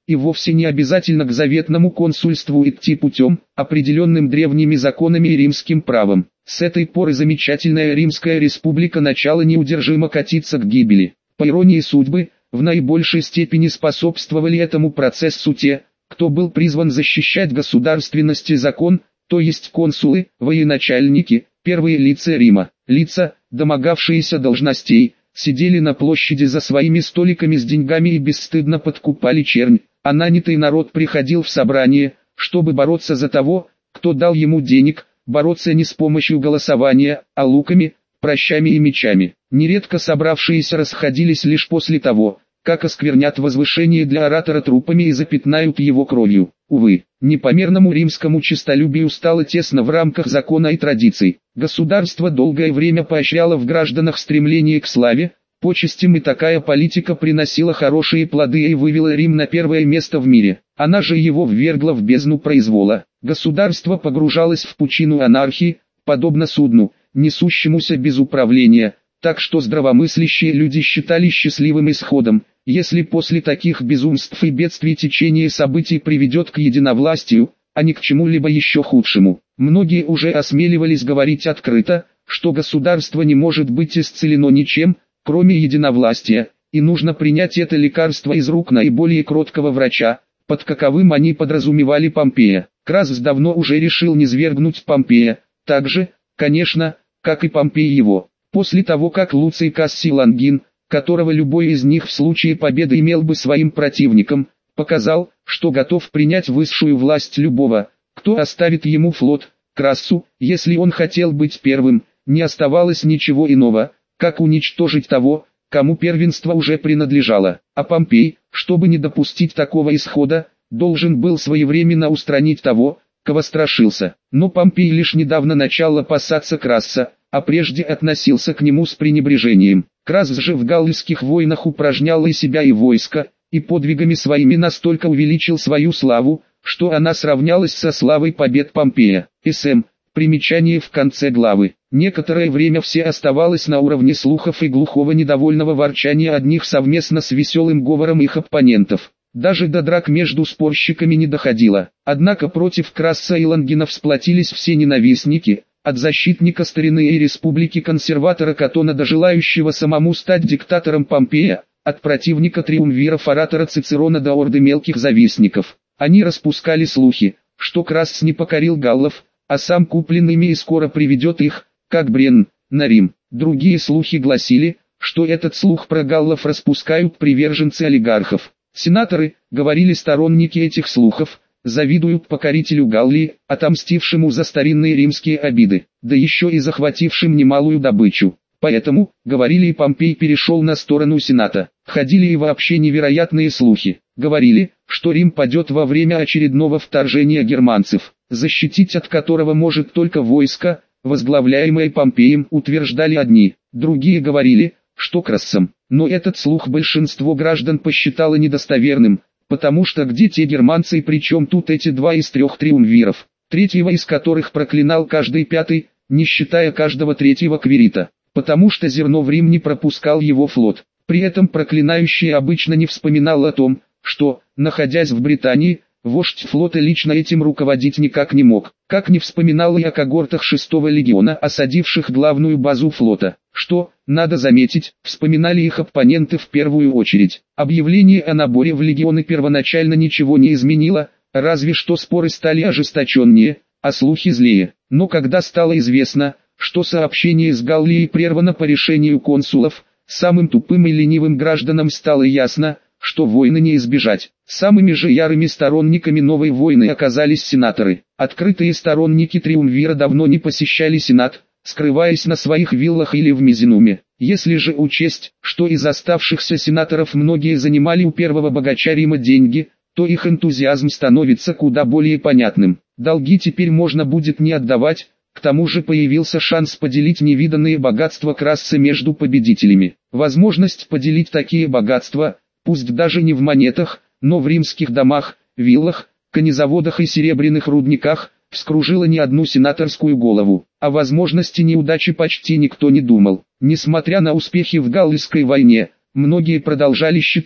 и вовсе не обязательно к заветному консульству идти путем, определенным древними законами и римским правом. С этой поры замечательная Римская республика начала неудержимо катиться к гибели. По иронии судьбы, в наибольшей степени способствовали этому процессу те, кто был призван защищать государственность и закон, то есть консулы, военачальники, первые лица Рима. Лица, домогавшиеся должностей, сидели на площади за своими столиками с деньгами и бесстыдно подкупали чернь, а нанятый народ приходил в собрание, чтобы бороться за того, кто дал ему денег, бороться не с помощью голосования, а луками, пращами и мечами. Нередко собравшиеся расходились лишь после того, как осквернят возвышение для оратора трупами и запятнают его кровью. Увы, непомерному римскому честолюбию стало тесно в рамках закона и традиций. Государство долгое время поощряло в гражданах стремление к славе, почестям, и такая политика приносила хорошие плоды и вывела Рим на первое место в мире. Она же его ввергла в бездну произвола. Государство погружалось в пучину анархии, подобно судну, несущемуся без управления, так что здравомыслящие люди считали счастливым исходом, если после таких безумств и бедствий течение событий приведет к единовластию, а не к чему-либо еще худшему. Многие уже осмеливались говорить открыто, что государство не может быть исцелено ничем, кроме единовластия, и нужно принять это лекарство из рук наиболее кроткого врача, под каковым они подразумевали Помпея. Красс давно уже решил низвергнуть Помпея, так же, конечно, как и Помпей его. После того, как Луций Кассий Лонгин, которого любой из них в случае победы имел бы своим противником, показал, что готов принять высшую власть любого, кто оставит ему флот, Крассу, если он хотел быть первым, не оставалось ничего иного, как уничтожить того, кому первенство уже принадлежало. А Помпей, чтобы не допустить такого исхода, должен был своевременно устранить того, кого страшился. Но Помпей лишь недавно начал опасаться Красса, а прежде относился к нему с пренебрежением. Красс же в галлийских войнах упражнял и себя, и войско, и подвигами своими настолько увеличил свою славу, что она сравнялась со славой побед Помпея. С.М. Примечание в конце главы. Некоторое время все оставалось на уровне слухов и глухого недовольного ворчания одних совместно с веселым говором их оппонентов. Даже до драк между спорщиками не доходило. Однако против Красса и Лонгина всплотились все ненавистники, от защитника старины и республики консерватора Катона до желающего самому стать диктатором Помпея, от противника триумвиров оратора Цицерона до орды мелких завистников. Они распускали слухи, что Красс не покорил галлов, а сам куплен ими и скоро приведет их, как Брен, на Рим. Другие слухи гласили, что этот слух про галлов распускают приверженцы олигархов. Сенаторы, говорили сторонники этих слухов, завидуют покорителю Галлии, отомстившему за старинные римские обиды, да еще и захватившим немалую добычу. Поэтому, говорили, и Помпей перешел на сторону Сената. Ходили и вообще невероятные слухи. Говорили, что Рим падет во время очередного вторжения германцев, защитить от которого может только войско, возглавляемое Помпеем, утверждали одни. Другие говорили, что Крассом. Но этот слух большинство граждан посчитало недостоверным, потому что где те германцы и причем тут эти два из трех триумвиров, третьего из которых проклинал каждый пятый, не считая каждого третьего квирита, потому что зерно в Рим не пропускал его флот. При этом проклинающий обычно не вспоминал о том, что, находясь в Британии, вождь флота лично этим руководить никак не мог, как не вспоминал и о когортах 6-го легиона, осадивших главную базу флота, что, надо заметить, вспоминали их оппоненты в первую очередь. Объявление о наборе в легионы первоначально ничего не изменило, разве что споры стали ожесточеннее, а слухи злее. Но когда стало известно, что сообщение из Галлии прервано по решению консулов, самым тупым и ленивым гражданам стало ясно, что войны не избежать. Самыми же ярыми сторонниками новой войны оказались сенаторы. Открытые сторонники триумвира давно не посещали Сенат, скрываясь на своих виллах или в Мизенуме. Если же учесть, что из оставшихся сенаторов многие занимали у первого богача Рима деньги, то их энтузиазм становится куда более понятным. Долги теперь можно будет не отдавать, к тому же появился шанс поделить невиданные богатства Красса между победителями. Возможность поделить такие богатства, пусть даже не в монетах, но в римских домах, виллах, конезаводах и серебряных рудниках, вскружила не одну сенаторскую голову. О возможности неудачи почти никто не думал. Несмотря на успехи в Галлийской войне, многие продолжали считать,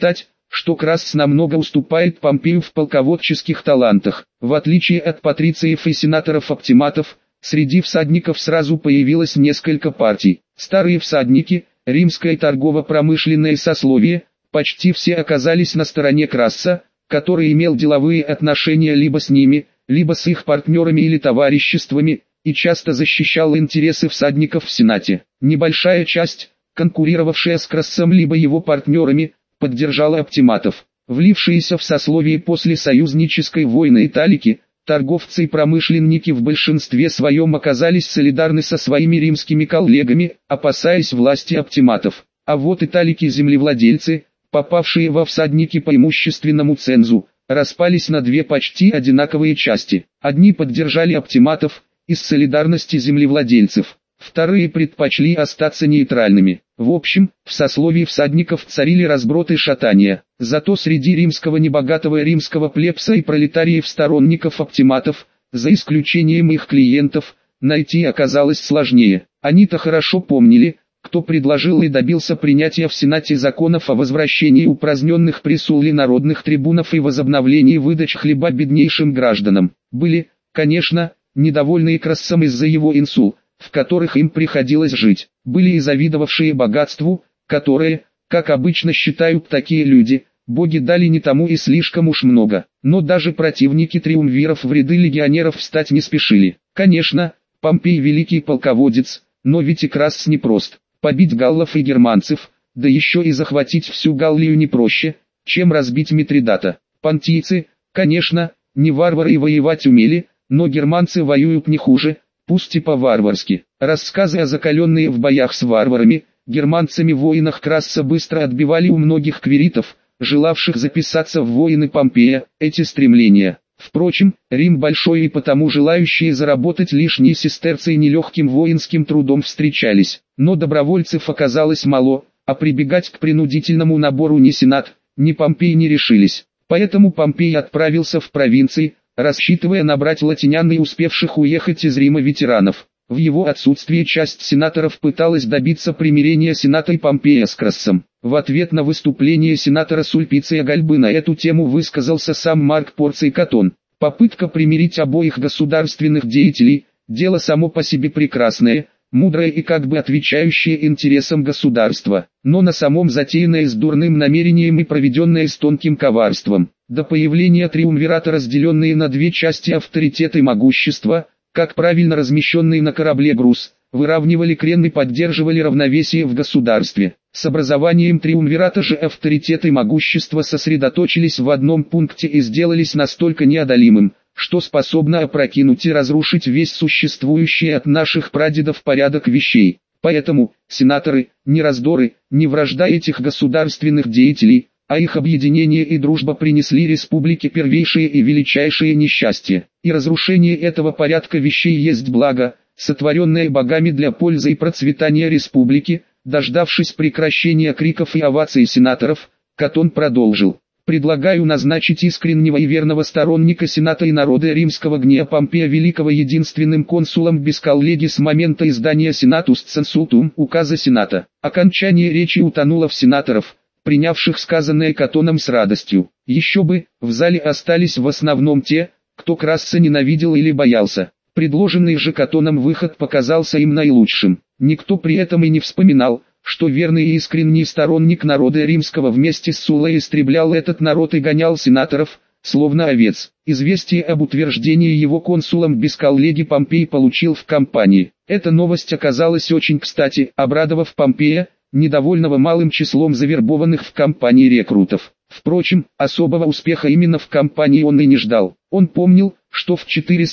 что Красс намного уступает Помпею в полководческих талантах. В отличие от патрициев и сенаторов-оптиматов, среди всадников сразу появилось несколько партий. Старые всадники, римское торгово-промышленное сословие, почти все оказались на стороне Красса, который имел деловые отношения либо с ними, либо с их партнерами или товариществами, и часто защищал интересы всадников в Сенате. Небольшая часть, конкурировавшая с Крассом либо его партнерами, поддержала оптиматов. Влившиеся в сословие после союзнической войны италики, торговцы и промышленники в большинстве своем оказались солидарны со своими римскими коллегами, опасаясь власти оптиматов. А вот италики-землевладельцы, попавшие во всадники по имущественному цензу, распались на две почти одинаковые части. Одни поддержали оптиматов из солидарности землевладельцев, вторые предпочли остаться нейтральными. В общем, в сословии всадников царили разброд и шатания. Зато среди римского небогатого римского плебса и пролетариев-сторонников оптиматов, за исключением их клиентов, найти оказалось сложнее. Они-то хорошо помнили, кто предложил и добился принятия в Сенате законов о возвращении упраздненных при Сулле народных трибунов и возобновлении выдач хлеба беднейшим гражданам. Были, конечно, недовольные Крассом из-за его инсул, в которых им приходилось жить. Были и завидовавшие богатству, которое, как обычно считают такие люди, боги дали не тому и слишком уж много. Но даже противники триумвиров в ряды легионеров встать не спешили. Конечно, Помпей великий полководец, но ведь и Красс непрост. Побить галлов и германцев, да еще и захватить всю Галлию не проще, чем разбить Митридата. Понтийцы, конечно, не варвары и воевать умели, но германцы воюют не хуже, пусть и по-варварски. Рассказы, закаленные в боях с варварами, германцами в войнах Красса быстро отбивали у многих квиритов, желавших записаться в воины Помпея, эти стремления. Впрочем, Рим большой и потому желающие заработать лишние сестерцы нелегким воинским трудом встречались. Но добровольцев оказалось мало, а прибегать к принудительному набору ни Сенат, ни Помпей не решились. Поэтому Помпей отправился в провинции, рассчитывая набрать латинян и успевших уехать из Рима ветеранов. В его отсутствие часть сенаторов пыталась добиться примирения Сената и Помпея с Крассом. В ответ на выступление сенатора Сульпиция Гальбы на эту тему высказался сам Марк Порций Катон. Попытка примирить обоих государственных деятелей – дело само по себе прекрасное, мудрое и как бы отвечающее интересам государства, но на самом затеянное с дурным намерением и проведенное с тонким коварством. До появления триумвирата разделенные на две части авторитет и могущество, как правильно размещенный на корабле груз, выравнивали крен и поддерживали равновесие в государстве. С образованием триумвирата же авторитет и могущество сосредоточились в одном пункте и сделались настолько неодолимым, что способно опрокинуть и разрушить весь существующий от наших прадедов порядок вещей. Поэтому, сенаторы, не раздоры, не вражда этих государственных деятелей, а их объединение и дружба принесли республике первейшее и величайшее несчастье. И разрушение этого порядка вещей есть благо, сотворенное богами для пользы и процветания республики. Дождавшись прекращения криков и оваций сенаторов, Катон продолжил. Предлагаю назначить искреннего и верного сторонника Сената и народа римского Гния Помпея Великого единственным консулом без коллеги с момента издания Senatus Censultum указа Сената. Окончание речи утонуло в сенаторов, принявших сказанное Катоном с радостью. Еще бы, в зале остались в основном те, кто Красса ненавидел или боялся. Предложенный же Катоном выход показался им наилучшим. Никто при этом и не вспоминал, что верный и искренний сторонник народа римского вместе с Суллой истреблял этот народ и гонял сенаторов, словно овец. Известие об утверждении его консулом без коллеги Помпей получил в кампании. Эта новость оказалась очень кстати, обрадовав Помпея, недовольного малым числом завербованных в кампании рекрутов. Впрочем, особого успеха именно в кампании он и не ждал. Он помнил, что в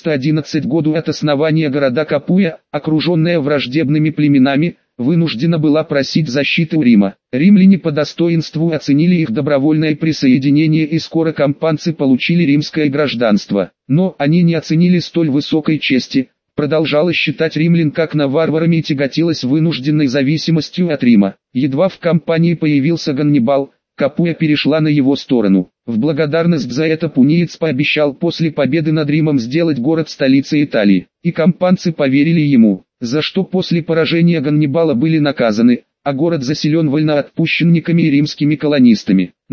411 году от основания города Капуя, окруженная враждебными племенами, вынуждена была просить защиты у Рима. Римляне по достоинству оценили их добровольное присоединение и скоро кампанцы получили римское гражданство. Но они не оценили столь высокой чести, продолжала считать римлян как на варварами и тяготилась вынужденной зависимостью от Рима. Едва в кампании появился Ганнибал, Капуя перешла на его сторону. В благодарность за это пуниец пообещал после победы над Римом сделать город столицей Италии. И кампанцы поверили ему, за что после поражения Ганнибала были наказаны, а город заселен вольноотпущенниками и римскими колонистами. Но,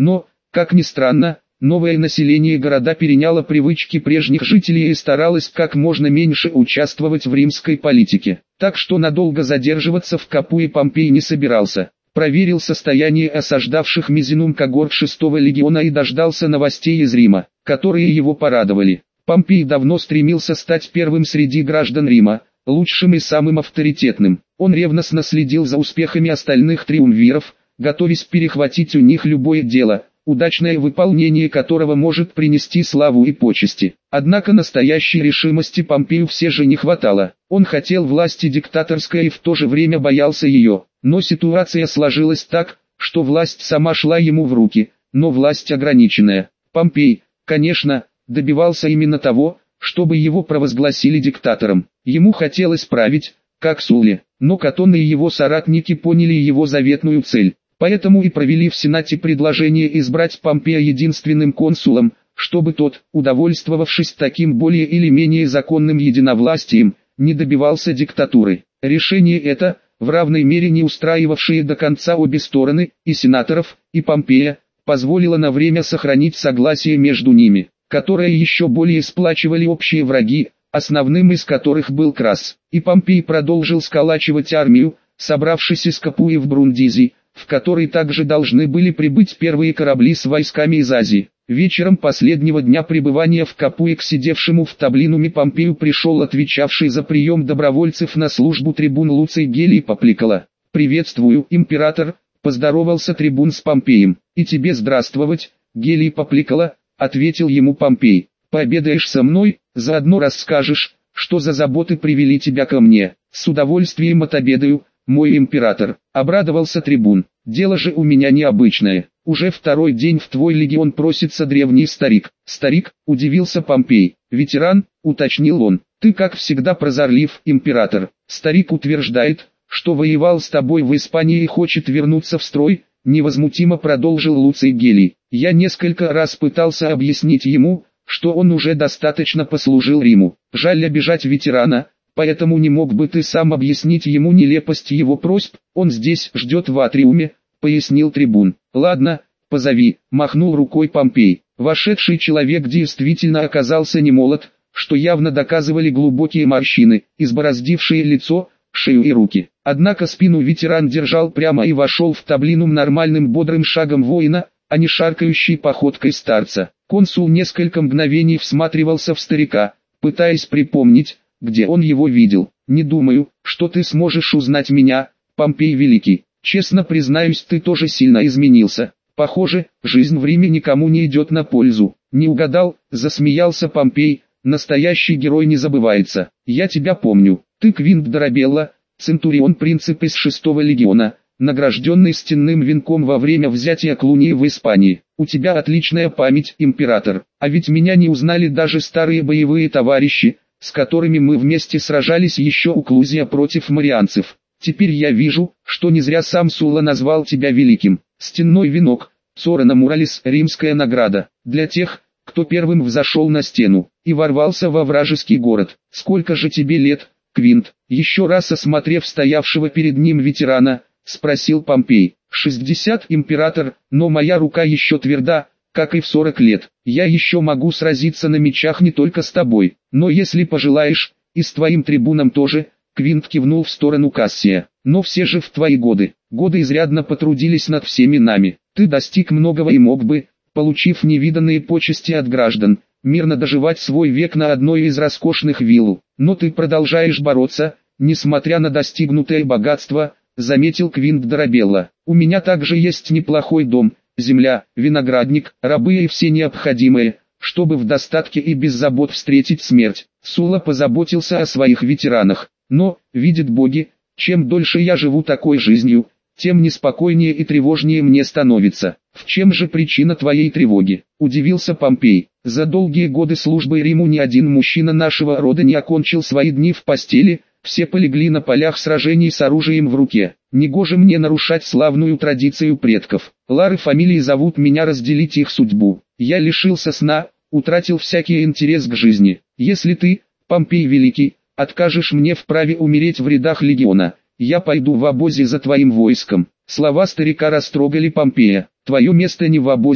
Как ни странно, новое население города переняло привычки прежних жителей и старалось как можно меньше участвовать в римской политике. Так что надолго задерживаться в Капуе Помпей не собирался. Проверил состояние осаждавших Мизинум когорт 6-го легиона и дождался новостей из Рима, которые его порадовали. Помпей давно стремился стать первым среди граждан Рима, лучшим и самым авторитетным. Он ревностно следил за успехами остальных триумвиров, готовясь перехватить у них любое дело, удачное выполнение которого может принести славу и почести. Однако настоящей решимости Помпею все же не хватало. Он хотел власти диктаторской и в то же время боялся ее. Но ситуация сложилась так, что власть сама шла ему в руки, но власть ограниченная. Помпей, конечно, добивался именно того, чтобы его провозгласили диктатором. Ему хотелось править, как Сулле, но Катон и его соратники поняли его заветную цель. Поэтому и провели в Сенате предложение избрать Помпея единственным консулом, чтобы тот, удовольствовавшись таким более или менее законным единовластием, не добивался диктатуры. Решение это, в равной мере не устраивавшее до конца обе стороны, и сенаторов, и Помпея, позволило на время сохранить согласие между ними, которое еще более сплачивали общие враги, основным из которых был Крас. И Помпей продолжил сколачивать армию, собравшись из Капуи в Брундизи, в который также должны были прибыть первые корабли с войсками из Азии. Вечером последнего дня пребывания в Капуе к сидевшему в таблинуме Помпею пришел отвечавший за прием добровольцев на службу трибун Луций Гелий Папликола. «Приветствую, император», — поздоровался трибун с Помпеем. «И тебе здравствовать, Гелий Папликола», — ответил ему Помпей. «Пообедаешь со мной, заодно расскажешь, что за заботы привели тебя ко мне». «С удовольствием отобедаю, мой император», — обрадовался трибун. «Дело же у меня необычное. Уже второй день в твой легион просится древний старик». «Старик?» — удивился Помпей. «Ветеран?» — уточнил он. «Ты как всегда прозорлив, император». «Старик утверждает, что воевал с тобой в Испании и хочет вернуться в строй», — невозмутимо продолжил Луций Гелий. «Я несколько раз пытался объяснить ему, что он уже достаточно послужил Риму. Жаль обижать ветерана, поэтому не мог бы ты сам объяснить ему нелепость его просьб, он здесь ждет в атриуме», — пояснил трибун. «Ладно, позови», — махнул рукой Помпей. Вошедший человек действительно оказался немолод, что явно доказывали глубокие морщины, избороздившие лицо, шею и руки. Однако спину ветеран держал прямо и вошел в таблинум нормальным бодрым шагом воина, а не шаркающей походкой старца. Консул несколько мгновений всматривался в старика, пытаясь припомнить, где он его видел. «Не думаю, что ты сможешь узнать меня, Помпей Великий. Честно признаюсь, ты тоже сильно изменился. Похоже, жизнь в Риме никому не идет на пользу». «Не угадал», — засмеялся Помпей, — «настоящий герой не забывается. Я тебя помню. Ты Квинт Дорабелла, центурион принципес 6-го легиона, награжденный стенным венком во время взятия Клунии в Испании. У тебя отличная память, император. А ведь меня не узнали даже старые боевые товарищи, с которыми мы вместе сражались еще у Клузия против марианцев. Теперь я вижу, что не зря сам Сулла назвал тебя великим. Стенной венок, Цорона Муралис, римская награда, для тех, кто первым взошел на стену и ворвался во вражеский город. Сколько же тебе лет, Квинт?» Еще раз осмотрев стоявшего перед ним ветерана, спросил Помпей. 60, император, но моя рука еще тверда, как и в 40 лет. Я еще могу сразиться на мечах не только с тобой, но если пожелаешь, и с твоим трибуном тоже». Квинт кивнул в сторону Кассия. «Но все же в твои годы изрядно потрудились над всеми нами. Ты достиг многого и мог бы, получив невиданные почести от граждан, мирно доживать свой век на одной из роскошных вилл. Но ты продолжаешь бороться, несмотря на достигнутое богатство», — заметил Квинт Дорабелла. «У меня также есть неплохой дом, земля, виноградник, рабы и все необходимое, чтобы в достатке и без забот встретить смерть». Сулла позаботился о своих ветеранах. «Но, видят боги, чем дольше я живу такой жизнью, тем неспокойнее и тревожнее мне становится». «В чем же причина твоей тревоги?» — удивился Помпей. «За долгие годы службы Риму ни один мужчина нашего рода не окончил свои дни в постели, все полегли на полях сражений с оружием в руке. Негоже мне нарушать славную традицию предков. Лары фамилии зовут меня разделить их судьбу. Я лишился сна, утратил всякий интерес к жизни. Если ты, Помпей Великий, откажешь мне в праве умереть в рядах легиона, я пойду в обозе за твоим войском». Слова старика растрогали Помпея. «Твое место не в обозе,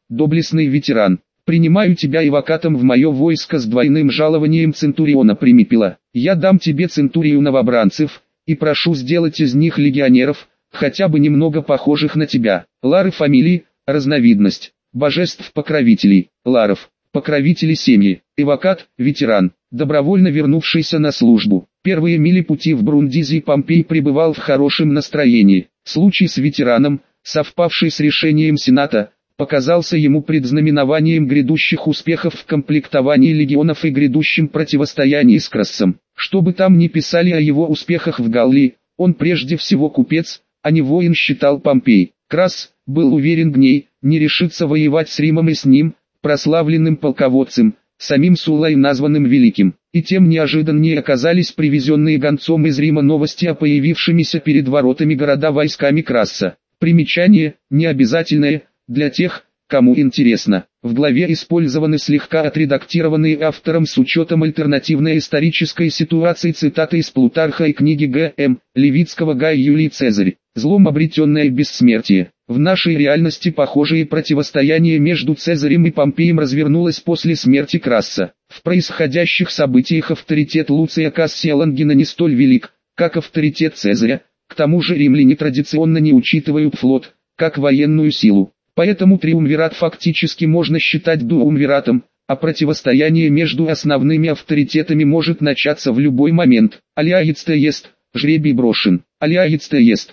доблестный ветеран. Принимаю тебя эвакатом в мое войско с двойным жалованием центуриона Примипила. Я дам тебе центурию новобранцев, и прошу сделать из них легионеров, хотя бы немного похожих на тебя. Лары фамилии, разновидность, божеств-покровителей, ларов, покровители семьи, эвакат, ветеран, добровольно вернувшийся на службу. Первые мили пути в Брундизи Помпей пребывал в хорошем настроении. Случай с ветераном, совпавший с решением Сената, показался ему предзнаменованием грядущих успехов в комплектовании легионов и грядущим противостоянии с Крассом. Что бы там ни писали о его успехах в Галлии, он прежде всего купец, а не воин, считал Помпей. Красс был уверен, Гней не решится воевать с Римом и с ним, прославленным полководцем, самим Суллой, названным Великим. И тем неожиданнее оказались привезенные гонцом из Рима новости о появившимися перед воротами города войсками Красса. Примечание, необязательное, для тех, кому интересно. В главе использованы слегка отредактированные автором с учетом альтернативной исторической ситуации цитаты из Плутарха и книги Г.М. Левицкого Гай Юлий Цезарь. Злом обретенное бессмертие. В нашей реальности похожее противостояние между Цезарем и Помпеем развернулось после смерти Красса. В происходящих событиях авторитет Луция Кассия Лонгина не столь велик, как авторитет Цезаря. К тому же римляне традиционно не учитывают флот, как военную силу. Поэтому триумвират фактически можно считать дуумвиратом, а противостояние между основными авторитетами может начаться в любой момент. Алиаецте ест, жребий брошен. Алиаецте ест,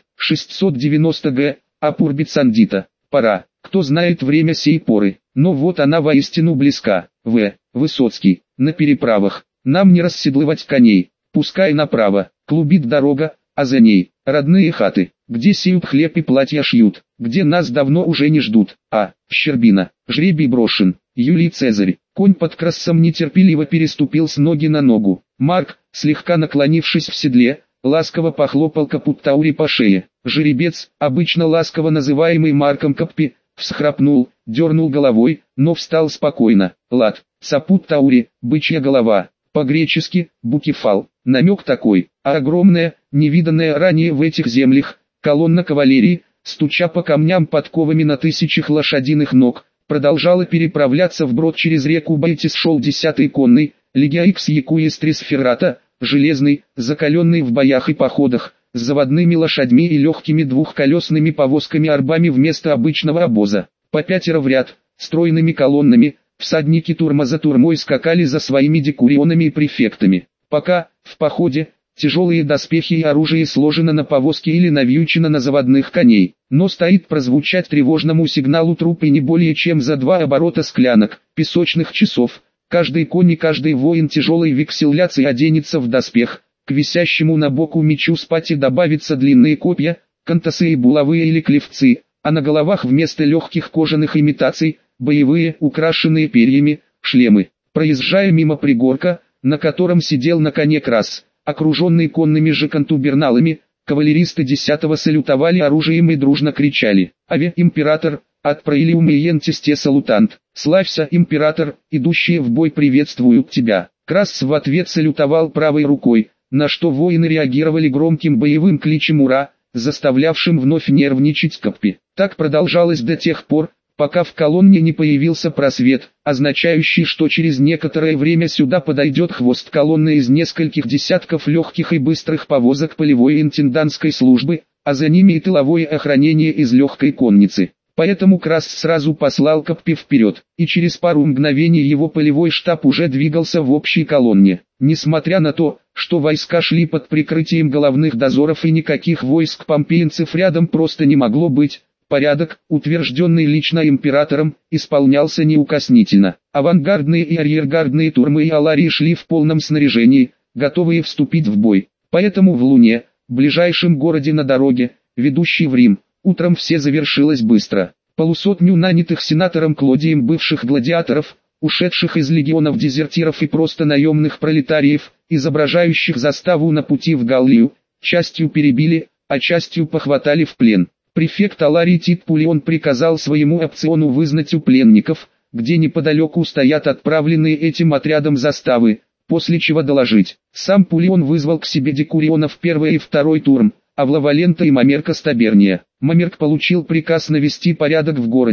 690 г, апурбит сандита. Пора, кто знает время сей поры, но вот она воистину близка. В. Высоцкий, на переправах, нам не расседлывать коней, пускай направо, клубит дорога, а за ней, родные хаты, где сеют хлеб и платья шьют, где нас давно уже не ждут. А. Щербина, жребий брошен, Юлий Цезарь. Конь под Крассом нетерпеливо переступил с ноги на ногу. Марк, слегка наклонившись в седле, ласково похлопал Капут Таури по шее. Жеребец, обычно ласково называемый Марком Каппи, всхрапнул, дернул головой, но встал спокойно. Лад, Сапут Таури, бычья голова, по-гречески, букефал. Намек такой, а огромная, невиданная ранее в этих землях, колонна кавалерии, стуча по камням подковами на тысячах лошадиных ног, продолжала переправляться вброд через реку Байтис. Шел 10-й конный, Легия Икс Якуестрис Феррата, железный, закаленный в боях и походах, с заводными лошадьми и легкими двухколесными повозками-арбами вместо обычного обоза. По 5 в ряд, стройными колоннами, всадники турма за турмой скакали за своими декурионами и префектами. Пока, в походе, тяжелые доспехи и оружие сложено на повозке или навьючено на заводных коней, но стоит прозвучать тревожному сигналу трупы не более чем за 2 оборота склянок, песочных часов. Каждый конь и каждый воин тяжелой векселляции оденется в доспех, к висящему на боку мечу спати добавятся длинные копья, кантасы и булавы или клевцы, а на головах вместо легких кожаных имитаций, боевые, украшенные перьями, шлемы. Проезжая мимо пригорка, на котором сидел на коне Красс, окруженный конными же контуберналами, кавалеристы 10-го салютовали оружием и дружно кричали: «Аве, император, от проилиум иентисте салутант, славься, император, идущие в бой приветствуют тебя». Красс в ответ салютовал правой рукой, на что воины реагировали громким боевым кличем «Ура!», заставлявшим вновь нервничать Каппи. Так продолжалось до тех пор, пока в колонне не появился просвет, означающий, что через некоторое время сюда подойдет хвост колонны из нескольких десятков легких и быстрых повозок полевой интендантской службы, а за ними и тыловое охранение из легкой конницы. Поэтому Красс сразу послал Каппи вперед, и через пару мгновений его полевой штаб уже двигался в общей колонне. Несмотря на то, что войска шли под прикрытием головных дозоров и никаких войск помпеенцев рядом просто не могло быть, порядок, утвержденный лично императором, исполнялся неукоснительно. Авангардные и арьергардные турмы и аларии шли в полном снаряжении, готовые вступить в бой. Поэтому в Луне, ближайшем городе на дороге, ведущей в Рим, утром все завершилось быстро. 500 нанятых сенатором Клодием бывших гладиаторов, ушедших из легионов дезертиров и просто наемных пролетариев, изображающих заставу на пути в Галлию, частью перебили, а частью похватали в плен. Префект Аларий Тит Пулион приказал своему опциону вызнать у пленников, где неподалеку стоят отправленные этим отрядом заставы, после чего доложить. Сам Пулион вызвал к себе декурионов 1 и 2 турм, Авлавалента и Мамерка Стаберния. Мамерк получил приказ навести порядок в городе,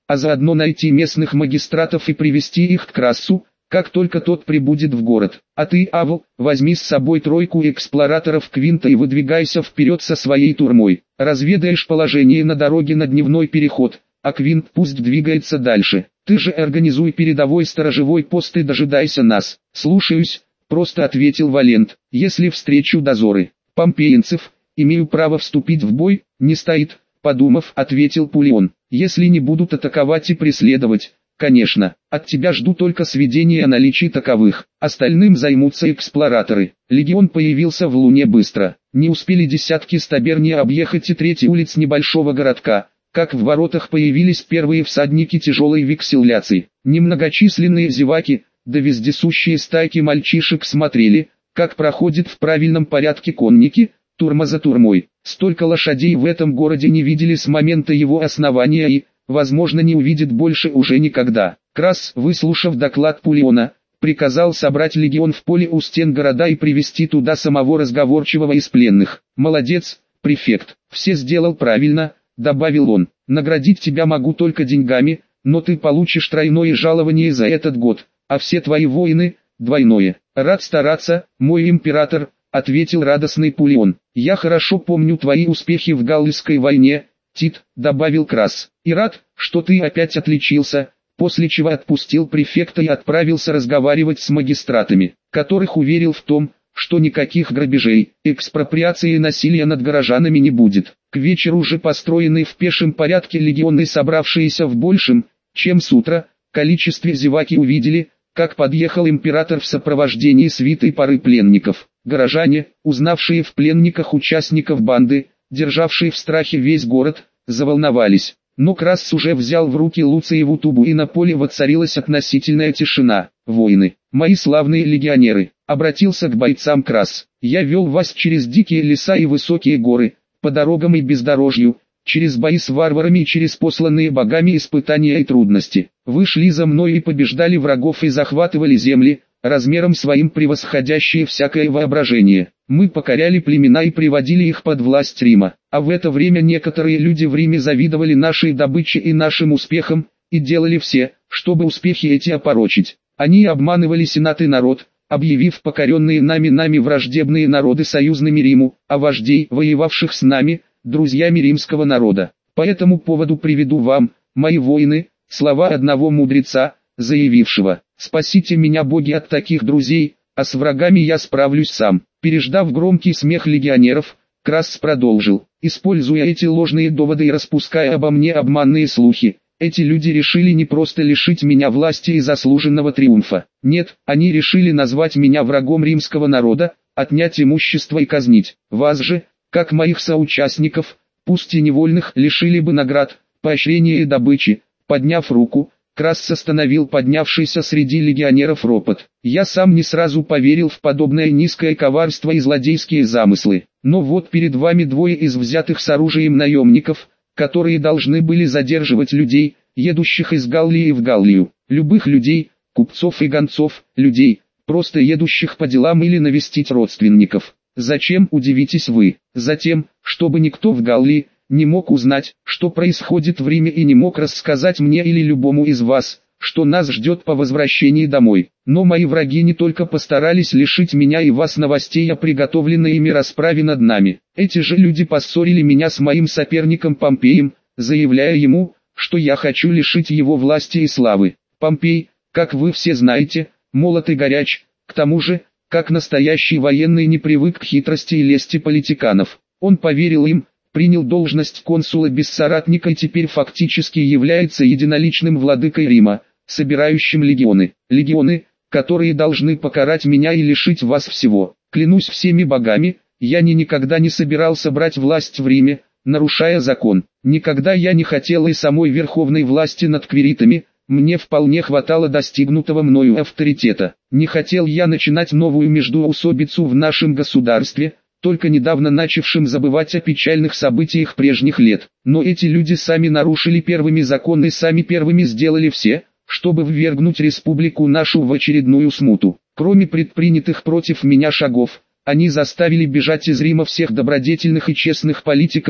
а заодно найти местных магистратов и привести их к Крассу, как только тот прибудет в город. А ты, Авл, возьми с собой тройку эксплораторов Квинта и выдвигайся вперед со своей турмой. Разведаешь положение на дороге на дневной переход, а Квинт пусть двигается дальше. Ты же организуй передовой сторожевой пост и дожидайся нас. Слушаюсь, просто ответил Валент. Если встречу дозоры помпеенцев, имею право вступить в бой, не стоит, подумав, ответил Пулеон. Если не будут атаковать и преследовать, конечно, от тебя жду только сведения о наличии таковых. Остальным займутся эксплораторы. Легион появился в Луне быстро. Не успели десятки стаберни объехать и треть улиц небольшого городка, как в воротах появились первые всадники тяжелой векселляции. Немногочисленные зеваки, да вездесущие стайки мальчишек смотрели, как проходят в правильном порядке конники, турма за турмой. Столько лошадей в этом городе не видели с момента его основания и, возможно, не увидит больше уже никогда. Красс, выслушав доклад Пулеона, приказал собрать легион в поле у стен города и привести туда самого разговорчивого из пленных. «Молодец, префект, все сделал правильно», — добавил он. «Наградить тебя могу только деньгами, но ты получишь тройное жалование за этот год, а все твои воины — двойное». «Рад стараться, мой император», — ответил радостный Пулеон. «Я хорошо помню твои успехи в Галлийской войне, Тит», — добавил Красс. «И рад, что ты опять отличился», после чего отпустил префекта и отправился разговаривать с магистратами, которых уверил в том, что никаких грабежей, экспроприации и насилия над горожанами не будет. К вечеру уже построенный в пешем порядке легионы, собравшиеся в большем, чем с утра, количестве зеваки увидели, как подъехал император в сопровождении свиты пары пленников. Горожане, узнавшие в пленниках участников банды, державшие в страхе весь город, заволновались. Но Красс уже взял в руки Луциеву тубу, и на поле воцарилась относительная тишина. «Воины, мои славные легионеры», — обратился к бойцам Красс, — «я вел вас через дикие леса и высокие горы, по дорогам и бездорожью, через бои с варварами и через посланные богами испытания и трудности. Вы шли за мной и побеждали врагов и захватывали земли, размером своим превосходящие всякое воображение. Мы покоряли племена и приводили их под власть Рима, а в это время некоторые люди в Риме завидовали нашей добыче и нашим успехам, и делали все, чтобы успехи эти опорочить. Они обманывали сенат и народ, объявив покоренные нами враждебные народы союзными Риму, а вождей, воевавших с нами, друзьями римского народа. По этому поводу приведу вам, мои воины, слова одного мудреца, заявившего: «Спасите меня, боги, от таких друзей, а с врагами я справлюсь сам». Переждав громкий смех легионеров, Красс продолжил: «Используя эти ложные доводы и распуская обо мне обманные слухи, эти люди решили не просто лишить меня власти и заслуженного триумфа. Нет, они решили назвать меня врагом римского народа, отнять имущество и казнить. Вас же, как моих соучастников, пусть и невольных, лишили бы наград, поощрения и добычи». Подняв руку, Красс остановил поднявшийся среди легионеров ропот. «Я сам не сразу поверил в подобное низкое коварство и злодейские замыслы. Но вот перед вами двое из взятых с оружием наемников, которые должны были задерживать людей, едущих из Галлии в Галлию. Любых людей, купцов и гонцов, людей, просто едущих по делам или навестить родственников. Зачем, удивитесь вы? Затем, чтобы никто в Галлии не мог узнать, что происходит в Риме, и не мог рассказать мне или любому из вас, что нас ждет по возвращении домой. Но мои враги не только постарались лишить меня и вас новостей о приготовленной ими расправе над нами. Эти же люди поссорили меня с моим соперником Помпеем, заявляя ему, что я хочу лишить его власти и славы. Помпей, как вы все знаете, молод и горяч, к тому же, как настоящий военный, не привык к хитрости и лести политиканов. Он поверил им, принял должность консула без соратника и теперь фактически является единоличным владыкой Рима, собирающим легионы. Легионы, которые должны покарать меня и лишить вас всего. Клянусь всеми богами, я никогда не собирался брать власть в Риме, нарушая закон. Никогда я не хотел и самой верховной власти над квиритами, мне вполне хватало достигнутого мною авторитета. Не хотел я начинать новую междоусобицу в нашем государстве, только недавно начавшим забывать о печальных событиях прежних лет. Но эти люди сами нарушили первыми закон и сами первыми сделали все, чтобы ввергнуть республику нашу в очередную смуту. Кроме предпринятых против меня шагов, они заставили бежать из Рима всех добродетельных и честных политиков,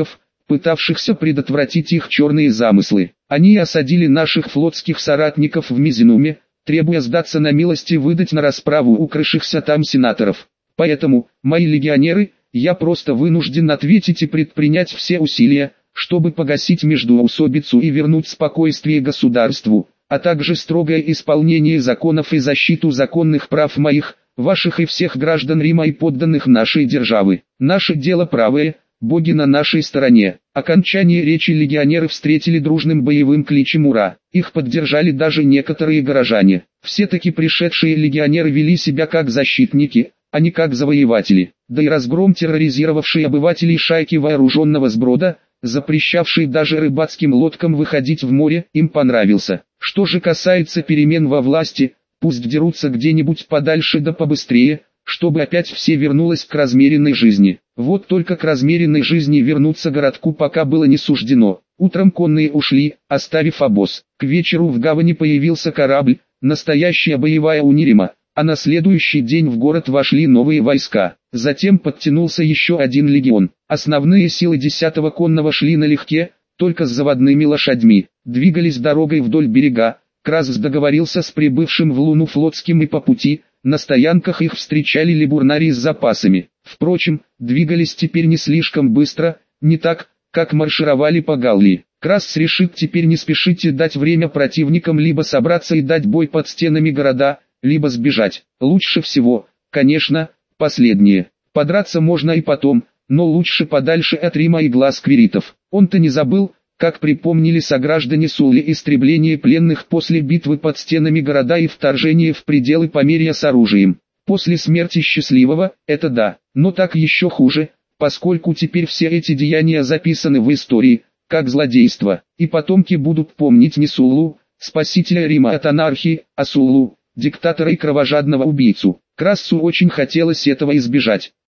пытавшихся предотвратить их черные замыслы. Они осадили наших флотских соратников в Мизинуме, требуя сдаться на милость и выдать на расправу укрывшихся там сенаторов. Поэтому, мои легионеры, я просто вынужден ответить и предпринять все усилия, чтобы погасить междоусобицу и вернуть спокойствие государству, а также строгое исполнение законов и защиту законных прав моих, ваших и всех граждан Рима и подданных нашей державы. Наше дело правое, боги на нашей стороне. Окончание речи легионеры встретили дружным боевым кличем «Ура!». Их поддержали даже некоторые горожане. Все-таки пришедшие легионеры вели себя как защитники, а не как завоеватели. Да и разгром терроризировавший обывателей шайки вооруженного сброда, запрещавший даже рыбацким лодкам выходить в море, им понравился. Что же касается перемен во власти, пусть дерутся где-нибудь подальше да побыстрее, чтобы опять все вернулось к размеренной жизни. Вот только к размеренной жизни вернуться городку пока было не суждено. Утром конные ушли, оставив обоз. К вечеру в гавани появился корабль, настоящая боевая унирима, а на следующий день в город вошли новые войска. Затем подтянулся еще один легион. Основные силы 10-го конного шли налегке, только с заводными лошадьми. Двигались дорогой вдоль берега. Крас договорился с прибывшим в Луну флотским и по пути, на стоянках их встречали либурнарии с запасами. Впрочем, двигались теперь не слишком быстро, не так, как маршировали по Галлии. Крас решит теперь не спешить и дать время противникам либо собраться и дать бой под стенами города, либо сбежать. Лучше всего, конечно, последнее. Подраться можно и потом, но лучше подальше от Рима и глаз квиритов. Он-то не забыл, как припомнили сограждане Сулли истребление пленных после битвы под стенами города и вторжение в пределы Померия с оружием. После смерти Счастливого, это да, но так еще хуже, поскольку теперь все эти деяния записаны в истории, как злодейство, и потомки будут помнить не Суллу, спасителя Рима от анархии, а Суллу, диктатора и кровожадного убийцу. Крассу очень хотелось этого избежать.